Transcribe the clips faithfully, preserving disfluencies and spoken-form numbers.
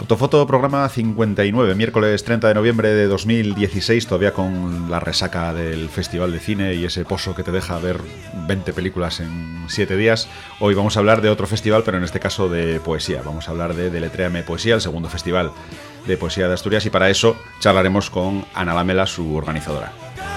Autofoto, programa cincuenta y nueve, miércoles treinta de noviembre de dos mil dieciséis, todavía con la resaca del Festival de Cine y ese pozo que te deja ver veinte películas en siete días. Hoy vamos a hablar de otro festival, pero en este caso de poesía. Vamos a hablar de Deletréame Poesía, el segundo festival de poesía de Asturias, y para eso charlaremos con Ana Lamela, su organizadora.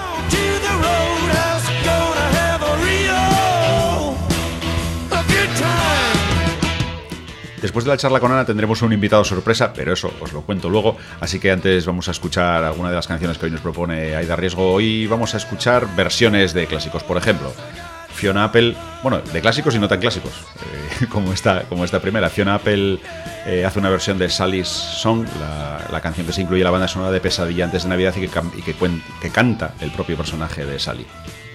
Después de la charla con Ana tendremos un invitado sorpresa, pero eso os lo cuento luego, así que antes vamos a escuchar alguna de las canciones que hoy nos propone Aida Riesgo. Hoy vamos a escuchar versiones de clásicos, por ejemplo, Fiona Apple, bueno, de clásicos y no tan clásicos, eh, como, esta, como esta primera. Fiona Apple eh, hace una versión de Sally's Song, la, la canción que se incluye en la banda sonora de Pesadilla antes de Navidad y que, y que, cuen, que canta el propio personaje de Sally.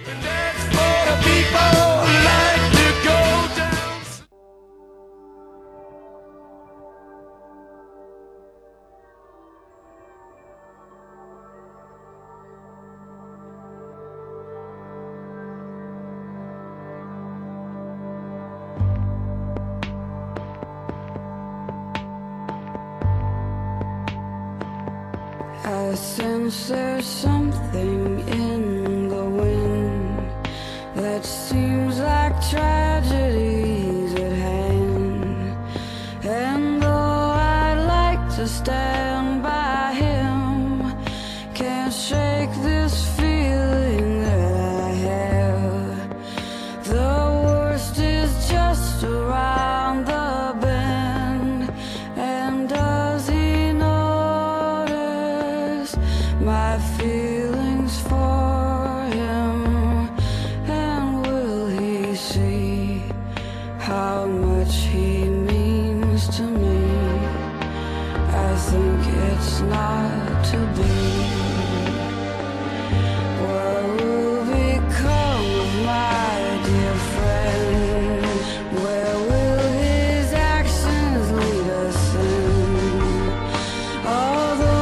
I sense there's something in the wind that seems like tragedies at hand. And though I'd like to stand by him, can't shake this feeling that I have. The worst is just around the bend, and does he my feelings for him, and will he see how much he means to me? I think it's not to be. What will become of my dear friend? Where will his actions lead us in? Although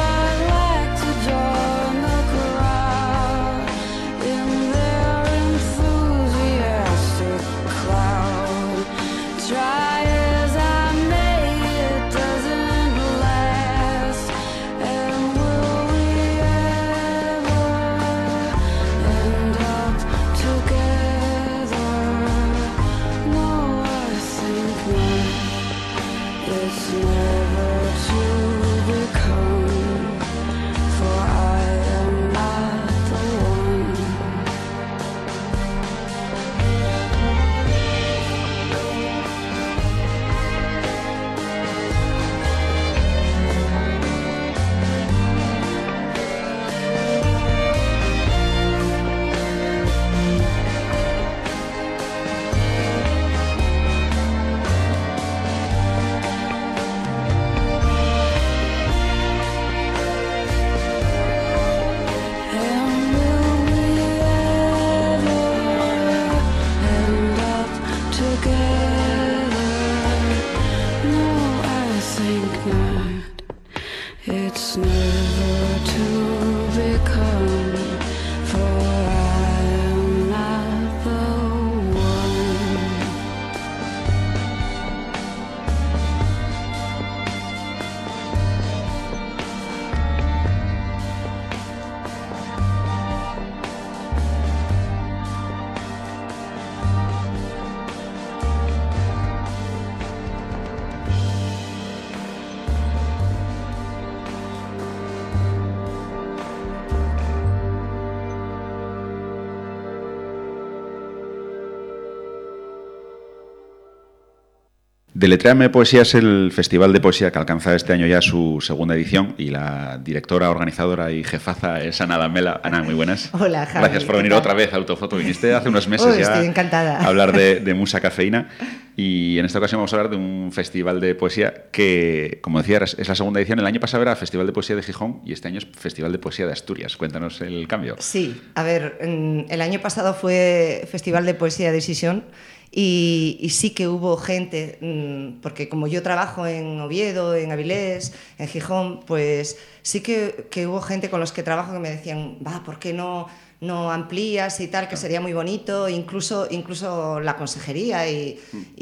Deletréame Poesía es el festival de poesía que alcanza este año ya su segunda edición, y la directora, organizadora y jefaza es Ana Lamela. Ana, muy buenas. Hola, Javi. Gracias por venir otra vez a Autofoto. Viniste hace unos meses oh, ya estoy encantada. a hablar de, de Musa Cafeína, y en esta ocasión vamos a hablar de un festival de poesía que, como decía, es la segunda edición. El año pasado era Festival de Poesía de Gijón y este año es Festival de Poesía de Asturias. Cuéntanos el cambio. Sí, a ver, el año pasado fue Festival de Poesía de Sisión. Y, y sí que hubo gente, porque como yo trabajo en Oviedo, en Avilés, en Gijón, pues sí que, que hubo gente con los que trabajo que me decían, va, ¿por qué no, no amplías y tal, que sería muy bonito, incluso, incluso la consejería y,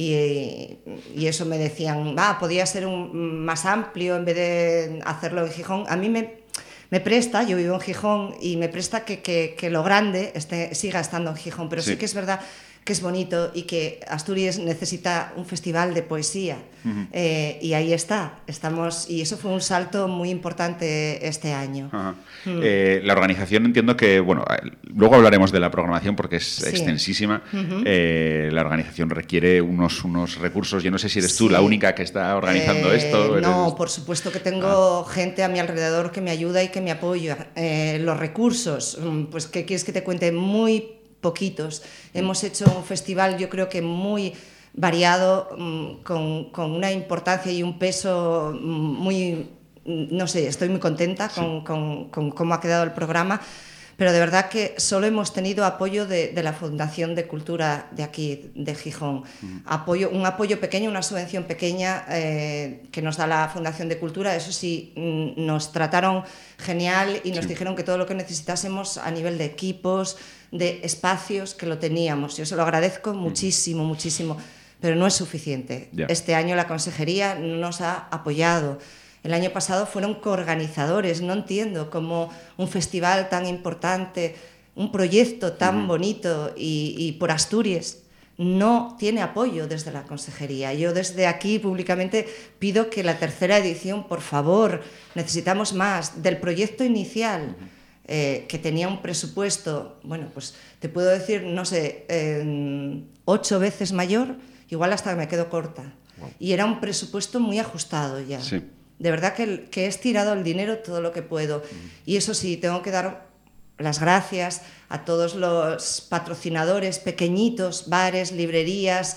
y, y eso me decían, va, podía ser un, más amplio en vez de hacerlo en Gijón. A mí me, me presta, yo vivo en Gijón y me presta que, que, que lo grande esté, siga estando en Gijón, pero sí. sí que es verdad que es bonito y que Asturias necesita un festival de poesía. Uh-huh. eh, y ahí está, estamos, y eso fue un salto muy importante este año. Uh-huh. Mm. Eh, la organización, entiendo que, bueno, luego hablaremos de la programación porque es sí. extensísima. Uh-huh. eh, la organización requiere unos, unos recursos. Yo no sé si eres sí. tú la única que está organizando eh, esto. No, eres... por supuesto que tengo ah. gente a mi alrededor que me ayuda y que me apoya. Eh, los recursos, pues, ¿qué quieres que te cuente? Muy poquitos. Hemos hecho un festival, yo creo que muy variado, con, con una importancia y un peso muy, no sé, estoy muy contenta con, sí. con, con cómo ha quedado el programa, pero de verdad que solo hemos tenido apoyo de, de la Fundación de Cultura de aquí, de Gijón. Uh-huh. Apoyo, un apoyo pequeño, una subvención pequeña eh, que nos da la Fundación de Cultura. Eso sí, nos trataron genial y nos sí. dijeron que todo lo que necesitásemos a nivel de equipos, de espacios, que lo teníamos. Yo se lo agradezco muchísimo, muchísimo, pero no es suficiente. Yeah. Este año la consejería nos ha apoyado. El año pasado fueron coorganizadores. No entiendo cómo un festival tan importante, un proyecto tan uh-huh. bonito y, y por Asturias no tiene apoyo desde la consejería. Yo desde aquí públicamente pido que la tercera edición, por favor, necesitamos más del proyecto inicial. Uh-huh. Eh, que tenía un presupuesto, bueno, pues te puedo decir, no sé, eh, ocho veces mayor, igual hasta me quedo corta. Wow. Y era un presupuesto muy ajustado ya. Sí. De verdad que, que he estirado el dinero todo lo que puedo. Uh-huh. Y eso sí, tengo que dar las gracias a todos los patrocinadores pequeñitos, bares, librerías,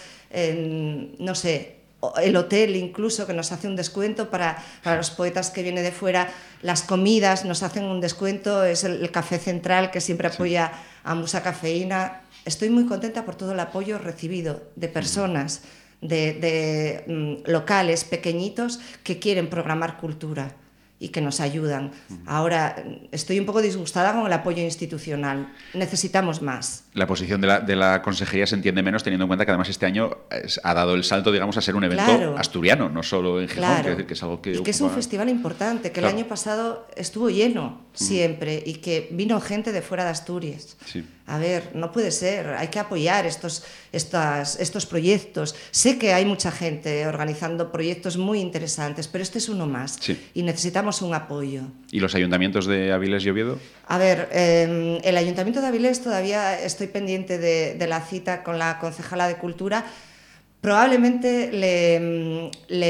eh, no sé, el hotel incluso, que nos hace un descuento para, para los poetas que vienen de fuera, las comidas nos hacen un descuento, es el, el Café Central que siempre apoya sí. a Musa Cafeína. Estoy muy contenta por todo el apoyo recibido de personas, de, de um, locales pequeñitos que quieren programar cultura y que nos ayudan. Ahora, estoy un poco disgustada con el apoyo institucional. Necesitamos más. La posición de la, de la consejería se entiende menos teniendo en cuenta que además este año es, ha dado el salto, digamos, a ser un evento claro. asturiano, no solo en Gijón, claro. que, que es algo que... Y ocupa... que es un festival importante, que claro. el año pasado estuvo lleno siempre mm. y que vino gente de fuera de Asturias. Sí. A ver, no puede ser, hay que apoyar estos, estas, estos proyectos. Sé que hay mucha gente organizando proyectos muy interesantes, pero este es uno más sí. y necesitamos un apoyo. ¿Y los ayuntamientos de Avilés y Oviedo? A ver, eh, el Ayuntamiento de Avilés todavía estoy pendiente de, de la cita con la concejala de Cultura. Probablemente le,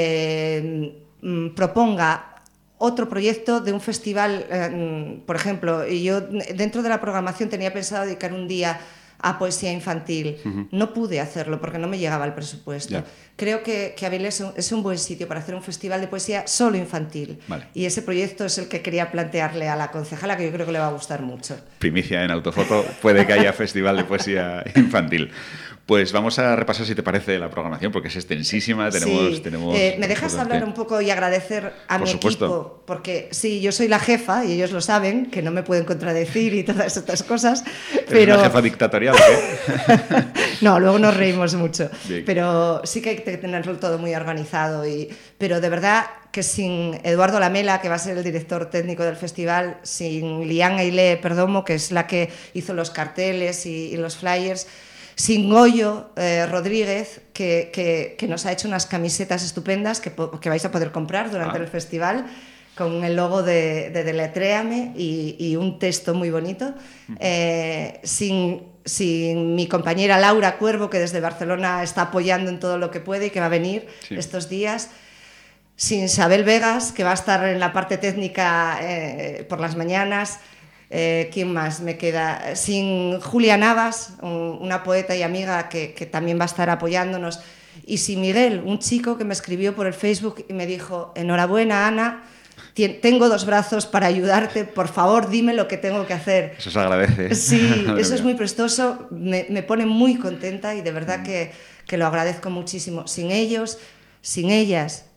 le mm, proponga otro proyecto de un festival, eh, por ejemplo, y yo dentro de la programación tenía pensado dedicar un día a poesía infantil. Uh-huh. No pude hacerlo porque no me llegaba el presupuesto. Yeah. Creo que, que Avilés es un buen sitio para hacer un festival de poesía solo infantil. Vale. Y ese proyecto es el que quería plantearle a la concejala, que yo creo que le va a gustar mucho. Primicia en Autofoto, puede que haya festival de poesía infantil. Pues vamos a repasar, si te parece, la programación, porque es extensísima. Tenemos, sí. tenemos eh, ¿Me dejas hablar un poco y agradecer a Por mi supuesto. equipo? Porque sí, yo soy la jefa y ellos lo saben, que no me pueden contradecir y todas estas cosas. Pero... ¿Eres una jefa dictatorial o qué? No, luego nos reímos mucho. Bien. Pero sí que hay que tenerlo todo muy organizado. Y... Pero de verdad que sin Eduardo Lamela, que va a ser el director técnico del festival, sin Lian Ailé Perdomo, que es la que hizo los carteles y, y los flyers, sin Goyo eh, Rodríguez, que, que, que nos ha hecho unas camisetas estupendas que, que vais a poder comprar durante ah. el festival, con el logo de, de Deletréame y, y un texto muy bonito. Uh-huh. Eh, sin, sin mi compañera Laura Cuervo, que desde Barcelona está apoyando en todo lo que puede y que va a venir sí. estos días. Sin Isabel Vegas, que va a estar en la parte técnica eh, por las mañanas. Eh, ¿Quién más me queda? Sin Julia Navas, un, una poeta y amiga que, que también va a estar apoyándonos. Y sin Miguel, un chico que me escribió por el Facebook y me dijo: enhorabuena, Ana, tengo dos brazos para ayudarte, por favor dime lo que tengo que hacer. Eso se agradece. Sí, eso es muy prestoso, me, me pone muy contenta y de verdad que, que lo agradezco muchísimo. Sin ellos, sin ellas,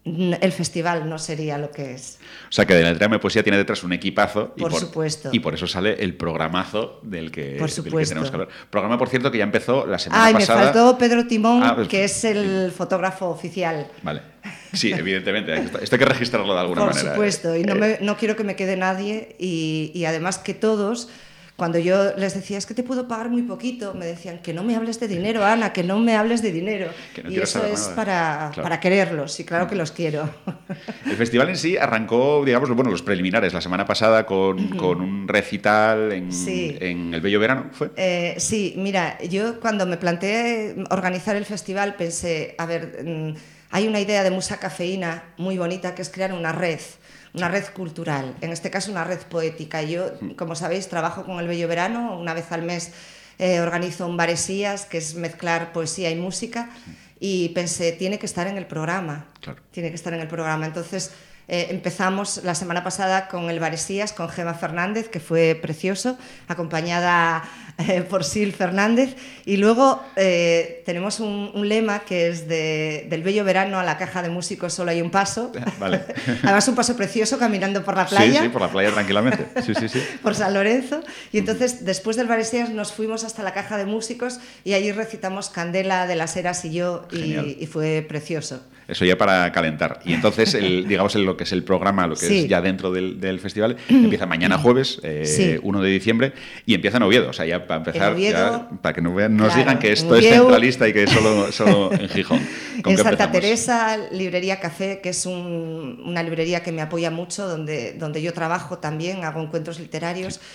el festival no sería lo que es. O sea, que de la Entreame Poesía tiene detrás un equipazo. Por y por supuesto. Y por eso sale el programazo del que, Por del que supuesto. tenemos que hablar. Programa, por cierto, que ya empezó la semana Ay, pasada. me faltó Pedro Timón, Ah, pues, que es el fotógrafo oficial. Vale. Sí, evidentemente. Esto hay que registrarlo de alguna Por manera. supuesto, y no, Eh, me, no quiero que me quede nadie. Y, y además que todos, cuando yo les decía, es que te puedo pagar muy poquito, me decían, que no me hables de dinero, Ana, que no me hables de dinero. Que no y quiero eso saber es nada. para, Claro. para quererlos, y claro que los quiero. El festival en sí arrancó, digamos, bueno, los preliminares la semana pasada con, con un recital en, Sí. en el Bello Verano, ¿fue? Eh, sí, mira, yo cuando me planteé organizar el festival pensé, a ver, mm, hay una idea de Musa Cafeína muy bonita, que es crear una red, una red cultural, en este caso una red poética. Yo, como sabéis, trabajo con el Bello Verano, una vez al mes eh, organizo un Baresías, que es mezclar poesía y música, y pensé, tiene que estar en el programa, Claro. tiene que estar en el programa. Entonces eh, empezamos la semana pasada con el Baresías, con Gema Fernández, que fue precioso, acompañada eh, por Sil Fernández, y luego eh, tenemos un, un lema que es de, del Bello Verano a la caja de músicos solo hay un paso. Vale. Además un paso precioso caminando por la playa. Sí, sí, por la playa tranquilamente. Sí, sí, sí. Por San Lorenzo, y entonces después del Baresías nos fuimos hasta la caja de músicos y allí recitamos Candela de las Heras y yo, y, y fue precioso. Eso ya para calentar. Y entonces, el, digamos, el, lo que es el programa, lo que Sí. es ya dentro del, del festival, empieza mañana jueves, eh, Sí. uno de diciembre, y empieza en Oviedo. O sea, ya para empezar, En Oviedo, ya, para que no vean, nos claro, digan que en esto es Oviedo. centralista y que es solo, solo en Gijón. ¿Con En qué Santa empezamos? Teresa, Librería Café, que es un- una librería que me apoya mucho, donde, donde yo trabajo también, hago encuentros literarios. Sí.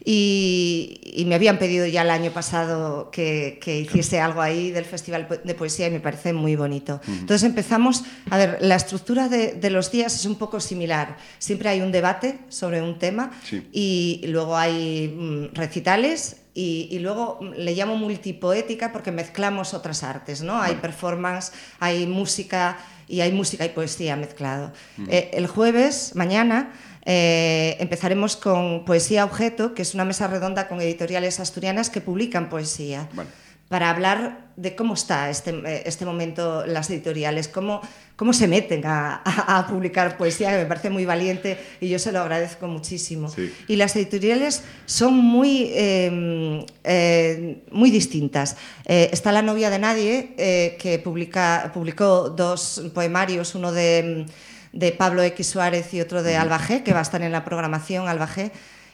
Y, y me habían pedido ya el año pasado que, que hiciese algo ahí del Festival de Poesía y me parece muy bonito. Uh-huh. Entonces empezamos, a ver, la estructura de, de los días es un poco similar. Siempre hay un debate sobre un tema, sí. y luego hay mm, recitales. Y, y luego le llamo multipoética porque mezclamos otras artes, ¿no? Hay performance, hay música, y hay música y poesía mezclado. Uh-huh. Eh, el jueves, mañana, eh, empezaremos con Poesía Objeto, que es una mesa redonda con editoriales asturianas que publican poesía. Vale. Para hablar de cómo está este, este momento las editoriales, cómo, cómo se meten a, a, a publicar poesía, que me parece muy valiente y yo se lo agradezco muchísimo. Sí. Y las editoriales son muy, eh, eh, muy distintas. Eh, está La novia de nadie, eh, que publica, publicó dos poemarios, uno de, de Pablo X. Suárez y otro de Alba G, que va a estar en la programación Alba G.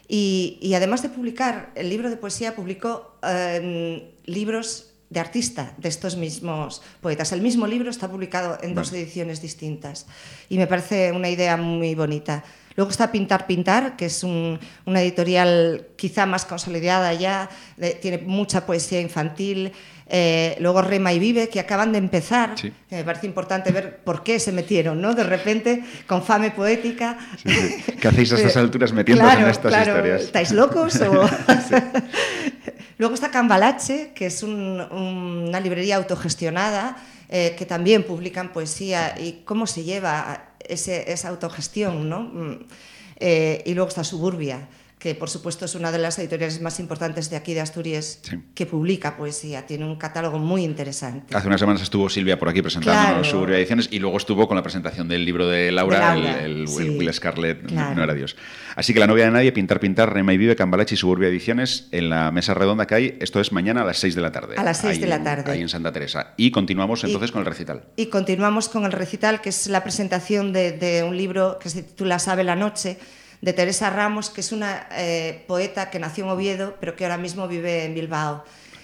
Y, y además de publicar el libro de poesía, publicó eh, libros de artista de estos mismos poetas. El mismo libro está publicado en dos ediciones distintas y me parece una idea muy bonita. Luego está Pintar Pintar, que es un, una editorial quizá más consolidada ya, de, tiene mucha poesía infantil. Eh, luego Rema y Vive, que acaban de empezar, sí. que me parece importante ver por qué se metieron, ¿no? De repente, con Fame Poética. Sí, sí. ¿Qué hacéis a estas alturas metiéndoos claro, en estas claro. historias? ¿Estáis locos? O... sí. Luego está Cambalache, que es un, un, una librería autogestionada, eh, que también publican poesía, y cómo se lleva ese, esa autogestión, ¿no? Eh, y luego está Suburbia, que por supuesto es una de las editoriales más importantes de aquí de Asturias, sí. que publica poesía, tiene un catálogo muy interesante. Hace unas semanas estuvo Silvia por aquí presentándonos claro. Suburbia Ediciones y luego estuvo con la presentación del libro de Laura, de Laura el, el, sí. el Will Scarlett, claro. no era Dios. Así que La novia de nadie, Pintar Pintar, Rema y Vive, Cambalache y Suburbia Ediciones en la mesa redonda que hay, esto es mañana a las seis de la tarde. A las seis de la tarde. Ahí en Santa Teresa. Y continuamos entonces y, con el recital. Y continuamos con el recital, que es la presentación de, de un libro que se titula Sabe la noche, de Teresa Ramos, que es una eh, poeta que nació en Oviedo, pero que ahora mismo vive en Bilbao.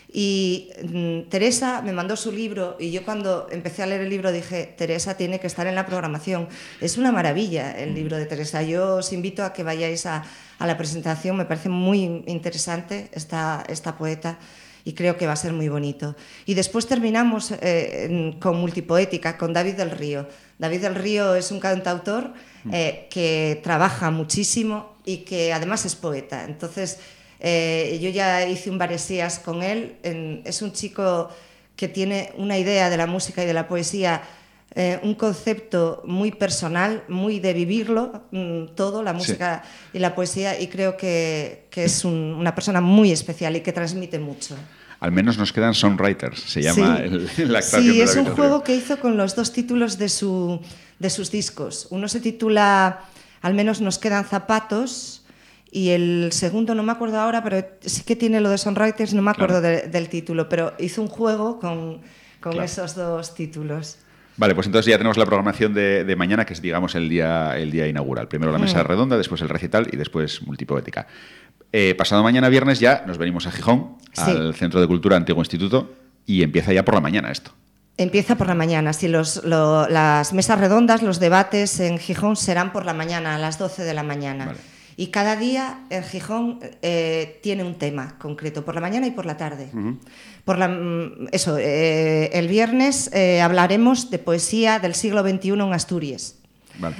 Y mm, Teresa me mandó su libro, y yo cuando empecé a leer el libro dije, Teresa tiene que estar en la programación. Es una maravilla el libro de Teresa. Yo os invito a que vayáis a, a la presentación, me parece muy interesante esta, esta poeta, y creo que va a ser muy bonito. Y después terminamos eh, con Multipoética, con David del Río. David del Río es un cantautor eh, que trabaja muchísimo y que además es poeta. Entonces, eh, yo ya hice un Baresías con él. En, es un chico que tiene una idea de la música y de la poesía, eh, un concepto muy personal, muy de vivirlo, mmm, todo, la música sí. y la poesía, y creo que, que es un, una persona muy especial y que transmite mucho. al menos nos quedan Songwriters, se llama Sí. el, la actuación Sí, de es David un Rodríguez. juego que hizo con los dos títulos de, su, de sus discos. Uno se titula Al menos nos quedan zapatos y el segundo no me acuerdo ahora, pero sí que tiene lo de Songwriters, no me acuerdo Claro. de, del título, pero hizo un juego con, con Claro. esos dos títulos. Vale, pues entonces ya tenemos la programación de, de mañana, que es, digamos, el día, el día inaugural. Primero la mesa Mm. redonda, después el recital y después multipoética. Eh, pasado mañana viernes ya nos venimos a Gijón, Sí. al Centro de Cultura Antiguo Instituto, y empieza ya por la mañana esto. Empieza por la mañana, sí, los, lo- las mesas redondas, los debates en Gijón serán por la mañana, a las doce de la mañana. Vale. Y cada día en Gijón eh, tiene un tema concreto, por la mañana y por la tarde. Ujú. Por la, mm, eso, eh, el viernes eh, hablaremos de poesía del siglo veintiuno en Asturias. Vale.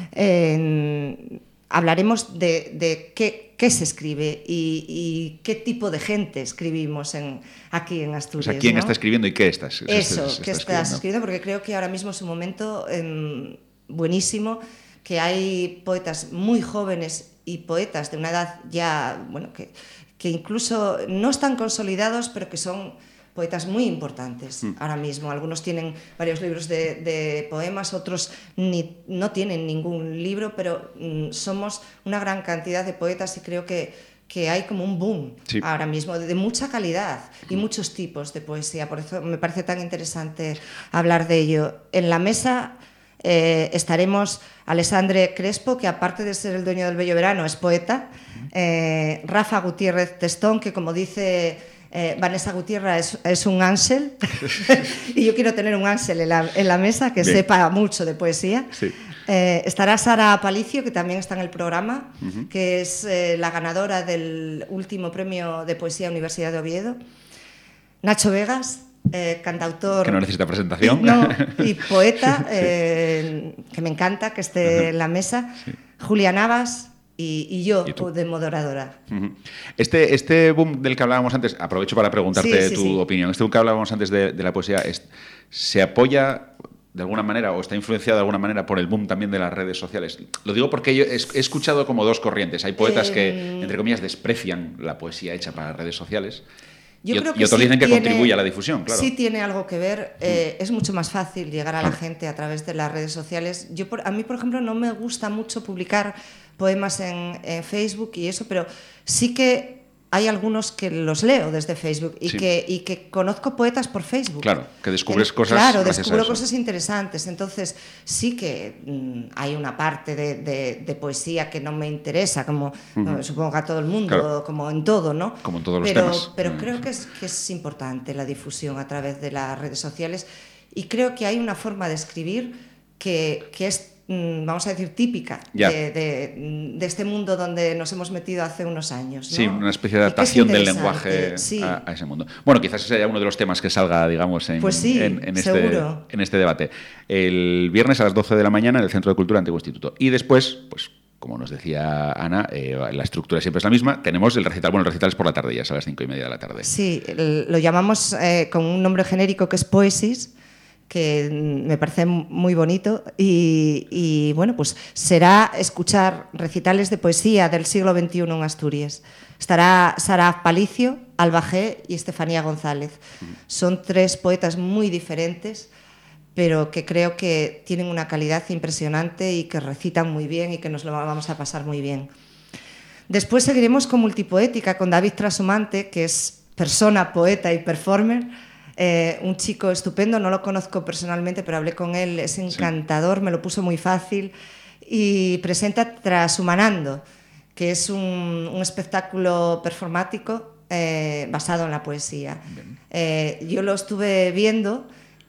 Eh, hablaremos de, de qué, qué se escribe y, y qué tipo de gente escribimos en, aquí en O Asturias. sea, ¿quién ¿no? está escribiendo y qué estás? se- Eso, se- se que está estás escribiendo? escribiendo, porque creo que ahora mismo es un momento eh, buenísimo, que hay poetas muy jóvenes y poetas de una edad ya, bueno, que, que incluso no están consolidados, pero que son poetas muy importantes Mm. ahora mismo. Algunos tienen varios libros de, de poemas, otros ni, no tienen ningún libro, pero mm, somos una gran cantidad de poetas y creo que, que hay como un boom Sí. ahora mismo, de, de mucha calidad y muchos tipos de poesía. Por eso me parece tan interesante hablar de ello. En la mesa eh, estaremos Alessandre Crespo, que aparte de ser el dueño del Bello Verano, es poeta, eh, Rafa Gutiérrez Testón, que como dice eh, Vanessa Gutiérrez es, es un ángel, y yo quiero tener un ángel en la, en la mesa que Bien. sepa mucho de poesía. Sí. Eh, estará Sara Palicio, que también está en el programa, uh-huh. que es eh, la ganadora del último premio de poesía Universidad de Oviedo. Nacho Vegas, eh, cantautor... Que no necesita presentación. Y, no, y poeta, eh, sí. que me encanta que esté uh-huh. en la mesa. Sí. Julia Navas y, y yo, ¿Y de moderadora. Uh-huh. Este, este boom del que hablábamos antes, aprovecho para preguntarte sí, sí, tu sí. opinión. Este boom que hablábamos antes de, de la poesía, es, ¿se apoya de alguna manera o está influenciado de alguna manera por el boom también de las redes sociales? Lo digo porque yo he, he escuchado como dos corrientes. Hay poetas eh, que, entre comillas, desprecian la poesía hecha para las redes sociales. Yo y, creo que y otros sí dicen que tiene, contribuye a la difusión, claro. Sí tiene algo que ver. Eh, mm. Es mucho más fácil llegar a la gente a través de las redes sociales. Yo, por, a mí, por ejemplo, no me gusta mucho publicar poemas en, en Facebook y eso, pero sí que hay algunos que los leo desde Facebook y, sí. que, y que conozco poetas por Facebook. Claro, que descubres que, cosas. Claro, descubro cosas interesantes. Entonces, sí que mmm, hay una parte de, de, de poesía que no me interesa, como uh-huh. eh, supongo que a todo el mundo, claro. como en todo, ¿no? Como en todos los pero, temas. Pero uh-huh. creo que es, que es importante la difusión a través de las redes sociales y creo que hay una forma de escribir que, que es, vamos a decir, típica de, de, de este mundo donde nos hemos metido hace unos años, ¿no? Sí, una especie de adaptación del lenguaje sí. a, a ese mundo. Bueno, quizás ese sea uno de los temas que salga, digamos, en, pues sí, en, en, este, en este debate. El viernes a las doce de la mañana en el Centro de Cultura Antiguo Instituto. Y después, pues, como nos decía Ana, eh, la estructura siempre es la misma. Tenemos el recital, bueno, el recital es por la tarde, ya es a las cinco y media de la tarde. Sí, el, lo llamamos eh, con un nombre genérico que es Poesis, que me parece muy bonito y, y bueno, pues será escuchar recitales de poesía del siglo veintiuno en Asturias. Estará Sara Palicio, Alba G y Estefanía González. Son tres poetas muy diferentes, pero que creo que tienen una calidad impresionante y que recitan muy bien y que nos lo vamos a pasar muy bien. Después seguiremos con Multipoética, con David Trasumante, que es persona, poeta y performer. Eh, un chico estupendo, no lo conozco personalmente, pero hablé con él, es encantador, sí. Me lo puso muy fácil y presenta Trashumanando, que es un, un espectáculo performático eh, basado en la poesía. Eh, yo lo estuve viendo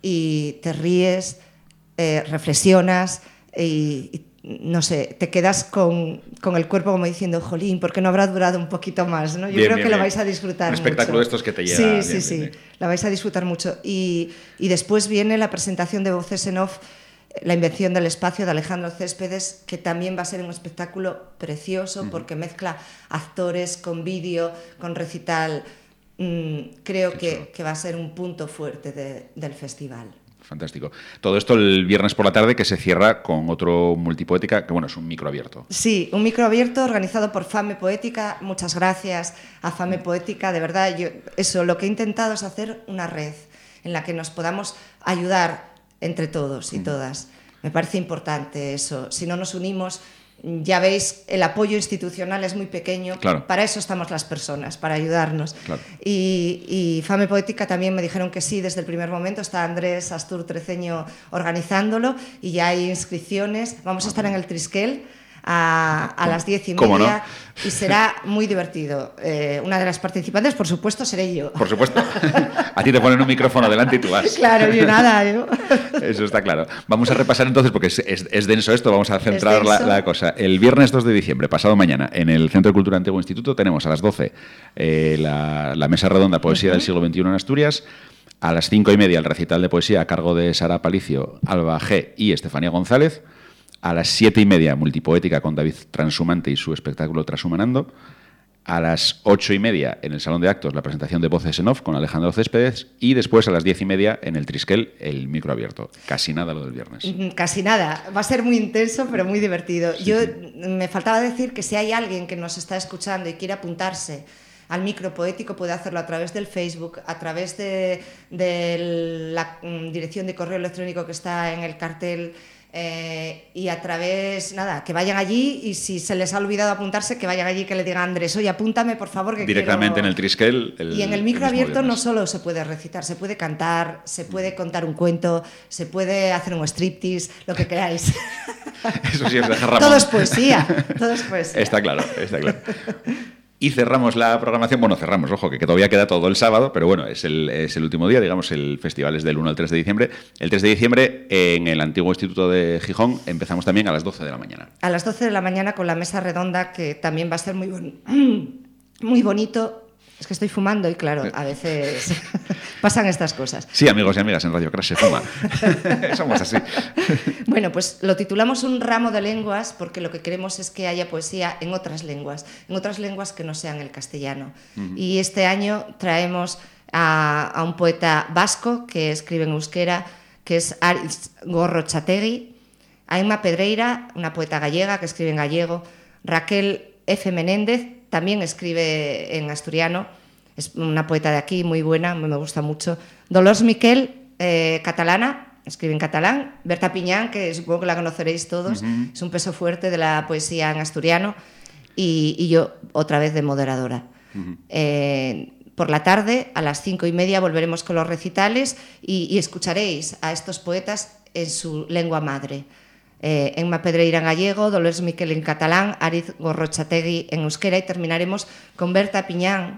y te ríes, eh, reflexionas y, y no sé, te quedas con, con el cuerpo como diciendo, jolín, ¿por qué no habrá durado un poquito más? ¿no? Yo bien, creo bien, que bien. lo vais a disfrutar un mucho. Un espectáculo de estos que te llega. Sí, bien, sí, bien, sí, bien. la vais a disfrutar mucho. Y, y después viene la presentación de Voces en Off, La invención del espacio, de Alejandro Céspedes, que también va a ser un espectáculo precioso, uh-huh. porque mezcla actores con vídeo, con recital. Mm, creo que, que va a ser un punto fuerte de, del festival. Fantástico. Todo esto el viernes por la tarde, que se cierra con otro multipoética, que bueno, es un micro abierto. Sí, un micro abierto organizado por Fame Poética. Muchas gracias a Fame Poética. De verdad, yo, eso, lo que he intentado es hacer una red en la que nos podamos ayudar entre todos y todas. Me parece importante eso. Si no nos unimos, ya veis, el apoyo institucional es muy pequeño. Claro. Para eso estamos las personas, para ayudarnos. Claro. Y, y Fame Poética también me dijeron que sí desde el primer momento. Está Andrés Astur Treceño organizándolo y ya hay inscripciones. Vamos a estar en el Trisquel a, a las diez y ¿Cómo media no? y será muy divertido. Eh, una de las participantes, por supuesto, seré yo. Por supuesto. A ti te ponen un micrófono delante y tú vas. Claro, yo nada. Yo. Eso está claro. Vamos a repasar entonces, porque es, es, es denso esto, vamos a centrar la, la cosa. El viernes dos de diciembre, pasado mañana, en el Centro de Cultura Antiguo Instituto, tenemos a las doce eh, la, la mesa redonda Poesía uh-huh. del siglo veintiuno en Asturias. A las cinco y media el recital de poesía a cargo de Sara Palicio, Alba G. y Estefanía González. A las siete y media, multipoética con David Transhumante y su espectáculo Transhumanando. A las ocho y media, en el Salón de Actos, la presentación de Voces en Off con Alejandro Céspedes. Y después, a las diez y media, en el Trisquel, el micro abierto. Casi nada lo del viernes. Casi nada. Va a ser muy intenso, pero muy divertido. Sí, Yo sí. me faltaba decir que si hay alguien que nos está escuchando y quiere apuntarse al micro poético, puede hacerlo a través del Facebook, a través de, de la mm, dirección de correo electrónico que está en el cartel. Eh, y a través, nada, que vayan allí y si se les ha olvidado apuntarse, que vayan allí, que le digan a Andrés, oye, apúntame por favor que Directamente quiero... en el Trisquel. El, y en el micro el mismo abierto no viernes. solo se puede recitar, se puede cantar, se puede contar un cuento, se puede hacer un striptease, lo que queráis. Eso sí, os deja Ramón. Todo es poesía, todo es poesía. Está claro, está claro. Y cerramos la programación, bueno, cerramos, ojo, que, que todavía queda todo el sábado, pero bueno, es el, es el último día, digamos, el festival es del uno al tres de diciembre. El tres de diciembre, en el antiguo Instituto de Gijón, empezamos también a las doce de la mañana. A las doce de la mañana con la mesa redonda, que también va a ser muy, bon muy bonito. Es que estoy fumando y claro, a veces pasan estas cosas. Sí, amigos y amigas, en Radio Crash se fuma. Somos así. Bueno, pues lo titulamos Un ramo de lenguas porque lo que queremos es que haya poesía en otras lenguas, en otras lenguas que no sean el castellano. Uh-huh. Y este año traemos a, a un poeta vasco que escribe en euskera, que es Aritz Gorrotxategi, a Emma Pedreira, una poeta gallega que escribe en gallego, Raquel F. Menéndez, también escribe en asturiano, es una poeta de aquí muy buena, me gusta mucho. Dolors Miquel, eh, catalana, escribe en catalán. Berta Piñán, que supongo que la conoceréis todos, uh-huh. es un peso fuerte de la poesía en asturiano. Y, y yo, otra vez, de moderadora. Uh-huh. Eh, por la tarde, a las cinco y media, volveremos con los recitales y, y escucharéis a estos poetas en su lengua madre. Eh, Emma Pedreira en gallego, Dolores Miquel en catalán, Aritz Gorrotxategi en euskera y terminaremos con Berta Piñán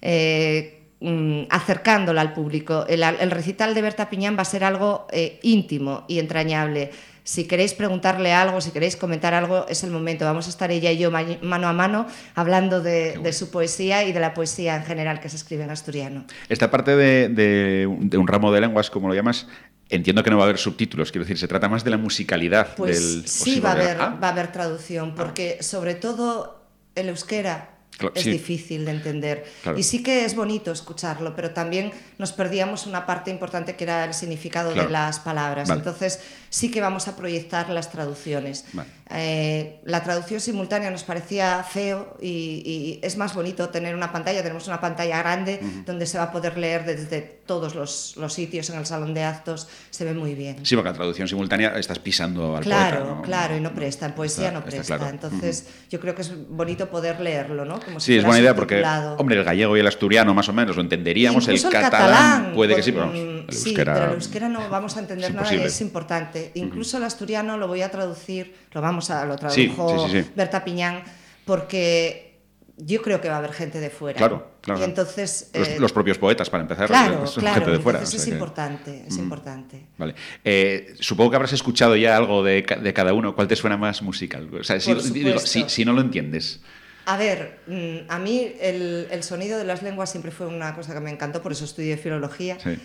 eh, mm, acercándola al público. El, el recital de Berta Piñán va a ser algo eh, íntimo y entrañable. Si queréis preguntarle algo, si queréis comentar algo, es el momento. Vamos a estar ella y yo mano a mano hablando de, bueno. de su poesía y de la poesía en general que se escribe en asturiano. Esta parte de, de, de un ramo de lenguas, como lo llamas, entiendo que no va a haber subtítulos, quiero decir, se trata más de la musicalidad pues del sí va a haber, ah. va a haber traducción, porque ah. sobre todo el euskera claro, es sí. difícil de entender. Claro. Y sí que es bonito escucharlo, pero también nos perdíamos una parte importante que era el significado claro. de las palabras. Vale. Entonces sí que vamos a proyectar las traducciones. Vale. Eh, la traducción simultánea nos parecía feo y, y es más bonito tener una pantalla. Tenemos una pantalla grande uh-huh. donde se va a poder leer desde todos los, los sitios en el salón de actos. Se ve muy bien. Sí, porque la traducción simultánea estás pisando al claro, poeta. ¿no? Claro, y no presta. En poesía está, no presta. Claro. Entonces uh-huh. yo creo que es bonito poder leerlo, ¿no? Como si sí, es buena idea porque, hombre, el gallego y el asturiano más o menos lo entenderíamos. Incluso el, el catalán, catalán puede pues, que sí, pero vamos, el sí, euskera, pero el euskera no vamos a entender nada y es importante. Incluso uh-huh. el asturiano lo voy a traducir, lo vamos a lo tradujo sí, sí, sí, sí. Berta Piñán, porque yo creo que va a haber gente de fuera. Claro, claro. Y entonces, los, eh, los propios poetas, para empezar, claro, son claro, gente de fuera. Entonces o es sea que... importante, es mm. importante. Vale. Eh, supongo que habrás escuchado ya algo de, de cada uno. ¿Cuál te suena más musical? O sea, si, digo, si, si no lo entiendes. A ver, a mí el, el sonido de las lenguas siempre fue una cosa que me encantó, por eso estudié filología. Sí.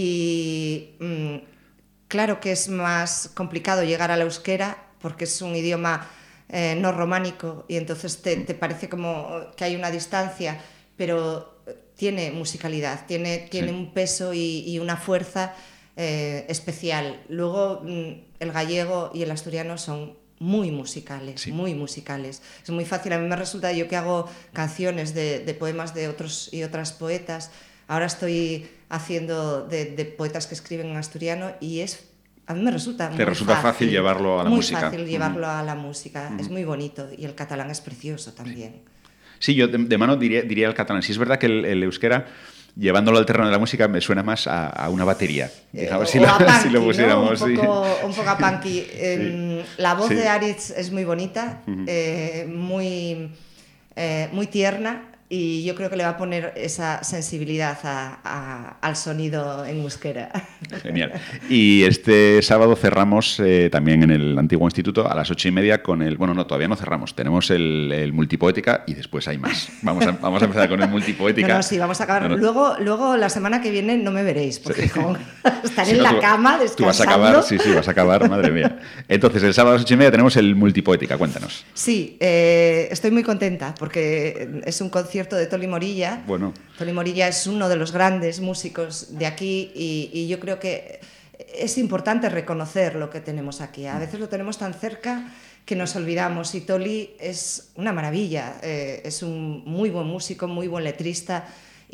Y mm, claro que es más complicado llegar al euskera porque es un idioma eh, no románico y entonces te, te parece como que hay una distancia, pero tiene musicalidad, tiene, tiene sí. un peso y, y una fuerza eh, especial. Luego mm, el gallego y el asturiano son muy musicales, Sí. muy musicales. Es muy fácil, a mí me resulta, yo que hago canciones de, de poemas de otros y otras poetas, ahora estoy haciendo de, de poetas que escriben en asturiano y es, a mí me resulta Te muy resulta fácil llevarlo a la muy música. fácil llevarlo Ujú. a la música, es muy bonito y el catalán es precioso también. Sí, yo de, de mano diría, diría el catalán. Sí, es verdad que el, el euskera, llevándolo al terreno de la música, me suena más a, a una batería. Eh, Digamos, o si, lo, a punky, si lo pusiéramos. ¿no? un, sí. poco, un poco a punky. Eh, la voz Sí. de Aritz es muy bonita, eh, muy, eh, muy tierna y yo creo que le va a poner esa sensibilidad a, a, al sonido en euskera. Genial. Y este sábado cerramos eh, también en el antiguo instituto a las ocho y media con el... Bueno, no, todavía no cerramos. Tenemos el, el multipoética y después hay más. Vamos a, vamos a empezar con el multipoética. No, no, sí, vamos a acabar. No, no. Luego, luego, la semana que viene no me veréis, porque como estaré Si en no, la tú- cama descansando. Tú vas a acabar, sí, sí, vas a acabar, madre mía. Entonces, el sábado a las ocho y media tenemos el multipoética. Cuéntanos. Sí, eh, estoy muy contenta porque es un concierto de Toli Morilla. Bueno. Toli Morilla es uno de los grandes músicos de aquí y, y yo creo que es importante reconocer lo que tenemos aquí. A veces lo tenemos tan cerca que nos olvidamos y Toli es una maravilla, eh, es un muy buen músico, muy buen letrista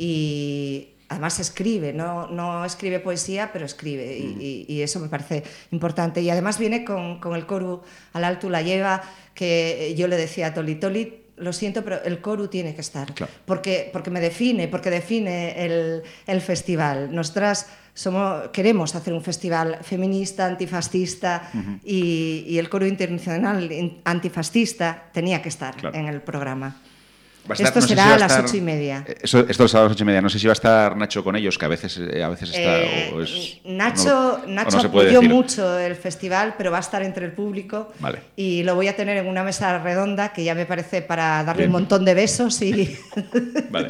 y además escribe, no, no escribe poesía, pero escribe y, y, y eso me parece importante. Y además viene con, con el coro al alto la lleva, que yo le decía a Toli, Toli, lo siento, pero el coro tiene que estar, Claro. porque, porque me define, porque define el, el festival. Nosotras somos, queremos hacer un festival feminista, antifascista, uh-huh. y, y el coro internacional antifascista tenía que estar Claro. en el programa. Va a estar- Esto no sé será si va a las estar- ocho y media. Eso, esto es a las ocho y media. No sé si va a estar Nacho con ellos, que a veces, eh, a veces está. Eh, o es- Nacho, no- Nacho o no se puede apoyó decir. mucho el festival, pero va a estar entre el público Vale. y lo voy a tener en una mesa redonda que ya me parece para darle Bien. un montón de besos y Vale.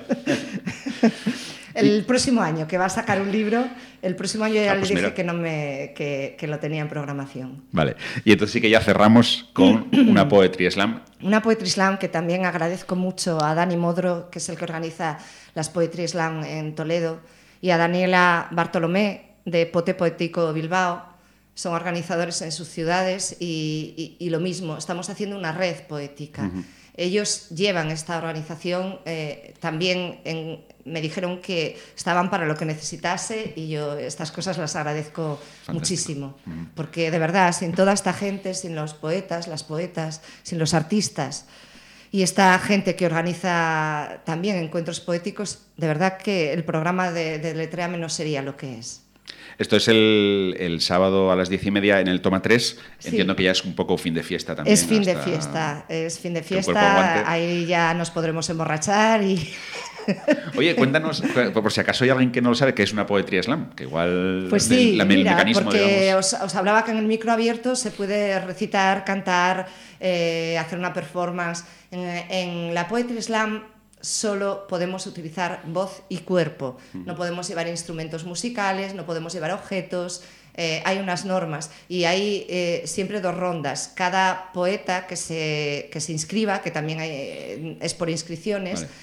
el próximo año, que va a sacar un libro, el próximo año ya Ah, le pues dije mira. que, no me, que, que lo tenía en programación. Vale. Y entonces sí que ya cerramos con una Poetry Slam. Una Poetry Slam que también agradezco mucho a Dani Modro, que es el que organiza las Poetry Slam en Toledo, y a Daniela Bartolomé, de Pote Poético Bilbao. Son organizadores en sus ciudades y, y, y lo mismo, estamos haciendo una red poética. Uh-huh. Ellos llevan esta organización, eh, también en, me dijeron que estaban para lo que necesitase y yo estas cosas las agradezco Fantástico. muchísimo, uh-huh. porque de verdad, sin toda esta gente, sin los poetas, las poetas, sin los artistas y esta gente que organiza también encuentros poéticos, de verdad que el programa de, de Letréame no sería lo que es. Esto es el, el sábado a las diez y media en el Toma tres. Sí. Entiendo que ya es un poco fin de fiesta también. Es fin hasta de fiesta, es fin de que el cuerpo fiesta. aguante. Ahí ya nos podremos emborrachar y... Oye, cuéntanos, por si acaso hay alguien que no lo sabe, ¿qué es una Poetry Slam? Que igual Pues sí, el, el mira, mecanismo, porque digamos... os, os hablaba que en el micro abierto se puede recitar, cantar, eh, hacer una performance. En, en la Poetry Slam solo podemos utilizar voz y cuerpo. No podemos llevar instrumentos musicales, no podemos llevar objetos. Eh, hay unas normas y hay eh, siempre dos rondas. Cada poeta que se, que se inscriba, que también hay, eh, es por inscripciones, vale.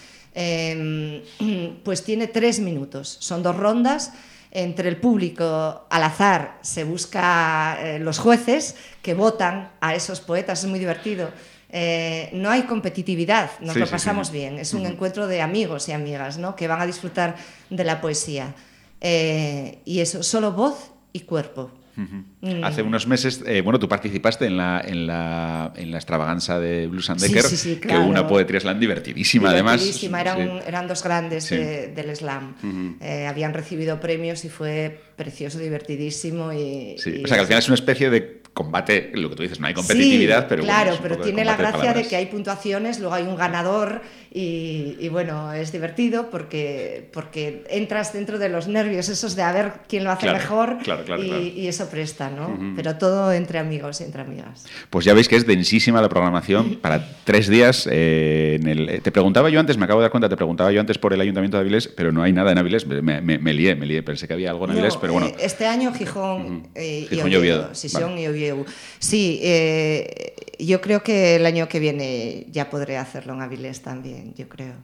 eh, pues tiene tres minutos. Son dos rondas. Entre el público, al azar, se busca eh, los jueces que votan a esos poetas. Es muy divertido. Eh, no hay competitividad, nos sí, lo sí, pasamos sí. bien. Es un uh-huh. encuentro de amigos y amigas, ¿no? Que van a disfrutar de la poesía. Eh, y eso, solo voz y cuerpo. Uh-huh. Mm. Hace unos meses, eh, bueno, tú participaste en la, en la, en la extravaganza de Blues and Decker, sí, sí, sí, claro. que hubo una Poetry Slam divertidísima, divertidísima. además. Eran, sí. eran dos grandes sí. de, del slam. Uh-huh. Eh, habían recibido premios y fue precioso, divertidísimo. Y, sí. y o sea, que al final es una especie de combate, lo que tú dices, no hay competitividad, sí, pero claro, bueno, pero tiene la gracia de, de que hay puntuaciones, luego hay un ganador y, y bueno, es divertido porque, porque entras dentro de los nervios esos de a ver quién lo hace claro, mejor claro, claro, y, claro. y eso presta, ¿no? Uh-huh. Pero todo entre amigos y entre amigas. Pues ya veis que es densísima la programación para tres días. Eh, en el, te preguntaba yo antes, me acabo de dar cuenta, te preguntaba yo antes por el Ayuntamiento de Avilés, pero no hay nada en Avilés, me, me, me lié, me lié, pensé que había algo en Avilés, no, pero bueno. Eh, este año Gijón, uh-huh. eh, Gijón y Oviedo, Oviedo. Sisión Vale. y Oviedo. Sí, eh, yo creo que el año que viene ya podré hacerlo en Avilés también, yo creo. Vale.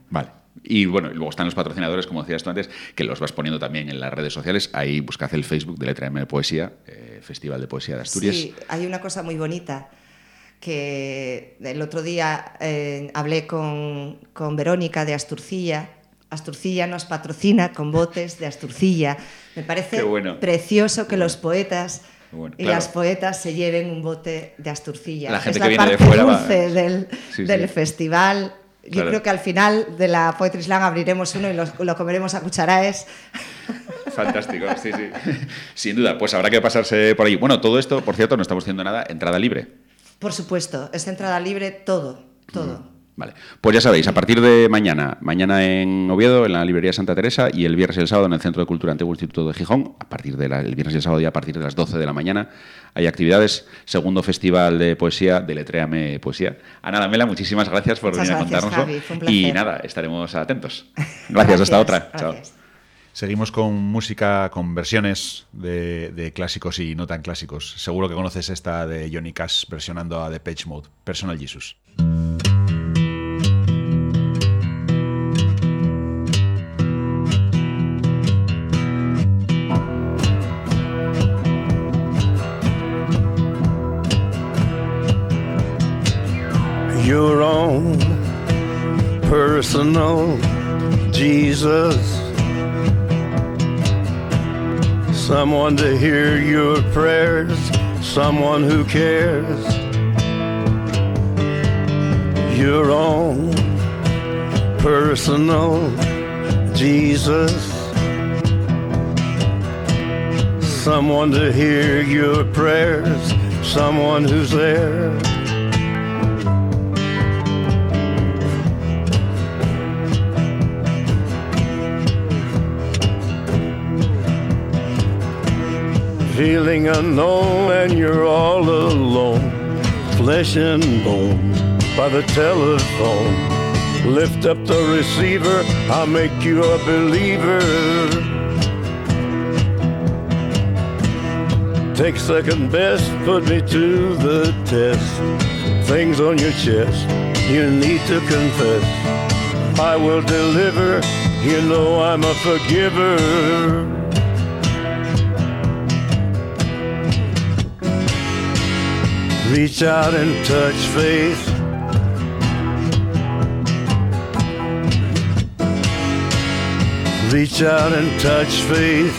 Y bueno, y luego están los patrocinadores, como decías tú antes, que los vas poniendo también en las redes sociales. Ahí buscad el Facebook de Letra M de Poesía, eh, Festival de Poesía de Asturias. Sí, hay una cosa muy bonita que el otro día eh, hablé con, con Verónica de Asturcilla. Asturcilla nos patrocina con botes de Asturcilla. Me parece bueno. precioso que los poetas bueno, y claro. las poetas se lleven un bote de Asturcilla. La gente es que la viene de parte fuera va- dulce del, Sí, del sí. festival. Yo Claro. creo que al final de la Poetry Slam abriremos uno y lo, lo comeremos a cucharadas. Fantástico, sí, sí. Sin duda, pues habrá que pasarse por ahí. Bueno, todo esto, por cierto, no estamos haciendo nada, entrada libre. Por supuesto, es entrada libre todo, todo. Vale, pues ya sabéis, a partir de mañana, mañana en Oviedo, en la librería Santa Teresa, y el viernes y el sábado en el Centro de Cultura Antiguo Instituto de Gijón, a partir de la, el viernes y el sábado ya a partir de las doce de la mañana, hay actividades, segundo festival de poesía de Letréame Poesía. Ana Lamela, muchísimas gracias por Muchas venir gracias, a contárnoslo. Javi, fue un placer. Y nada, estaremos atentos. Gracias, hasta otra. Gracias. Chao. Seguimos con música, con versiones de, de clásicos y no tan clásicos. Seguro que conoces esta de Johnny Cash versionando a Depeche Mode, Personal Jesus. Your own personal Jesus, someone to hear your prayers, someone who cares. Your own personal Jesus, someone to hear your prayers, someone who's there. Feeling unknown and you're all alone, flesh and bone by the telephone. Lift up the receiver, I'll make you a believer. Take second best, put me to the test. Things on your chest, you need to confess. I will deliver, you know I'm a forgiver. Reach out and touch faith. Reach out and touch faith.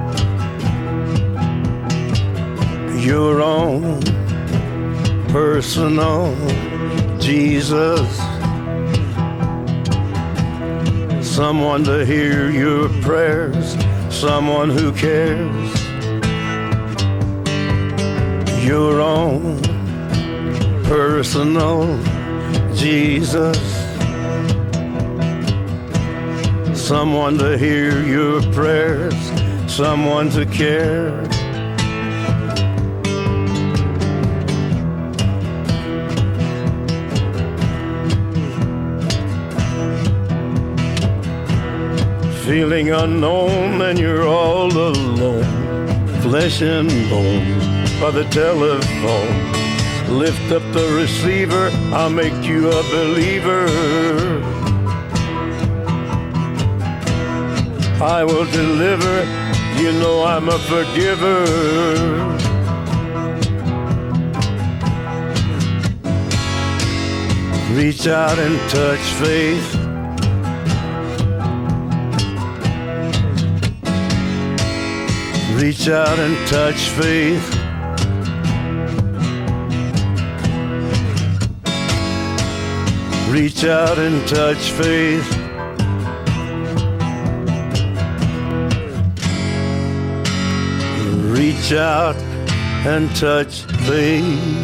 Your own personal Jesus. Someone to hear your prayers, someone who cares. Your own personal Jesus, someone to hear your prayers, someone to care. Feeling unknown and you're all alone, flesh and bone by the telephone. Lift up the receiver, I'll make you a believer. I will deliver, you know I'm a forgiver. Reach out and touch faith. Reach out and touch faith. Reach out and touch faith. Reach out and touch faith.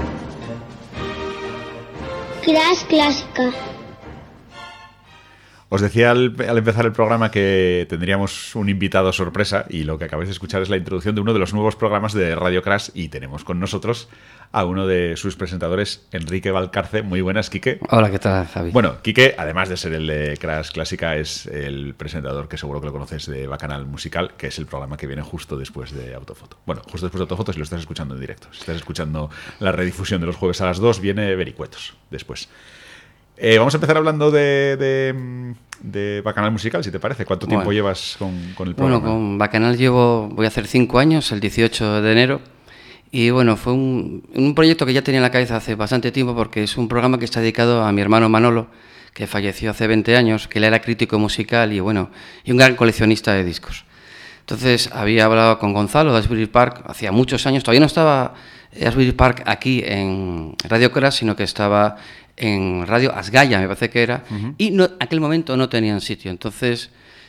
Crash Clásica. Os decía al, al empezar el programa que tendríamos un invitado sorpresa y lo que acabáis de escuchar es la introducción de uno de los nuevos programas de Radio Crash y tenemos con nosotros a uno de sus presentadores, Enrique Valcarce. Muy buenas, Quique. Hola, ¿qué tal, Javi? Bueno, Quique, además de ser el de Crash Clásica, es el presentador que seguro que lo conoces de Bacanal Musical, que es el programa que viene justo después de Autofoto. Bueno, justo después de Autofoto si lo estás escuchando en directo. Si estás escuchando la redifusión de los jueves a las dos, viene Vericuetos después. Eh, vamos a empezar hablando de, de, de Bacanal Musical, si te parece. ¿Cuánto tiempo bueno, llevas con, con el programa? Bueno, con Bacanal llevo, voy a hacer cinco años, el dieciocho de enero. Y bueno, fue un, un proyecto que ya tenía en la cabeza hace bastante tiempo porque es un programa que está dedicado a mi hermano Manolo, que falleció hace veinte años, que él era crítico musical y bueno, y un gran coleccionista de discos. Entonces había hablado con Gonzalo de Asbury Park hacía muchos años. Todavía no estaba Asbury Park aquí en Radio Crash, sino que estaba en Radio Asgaya, me parece que era, uh-huh. y no, en aquel momento no tenían sitio. Entonces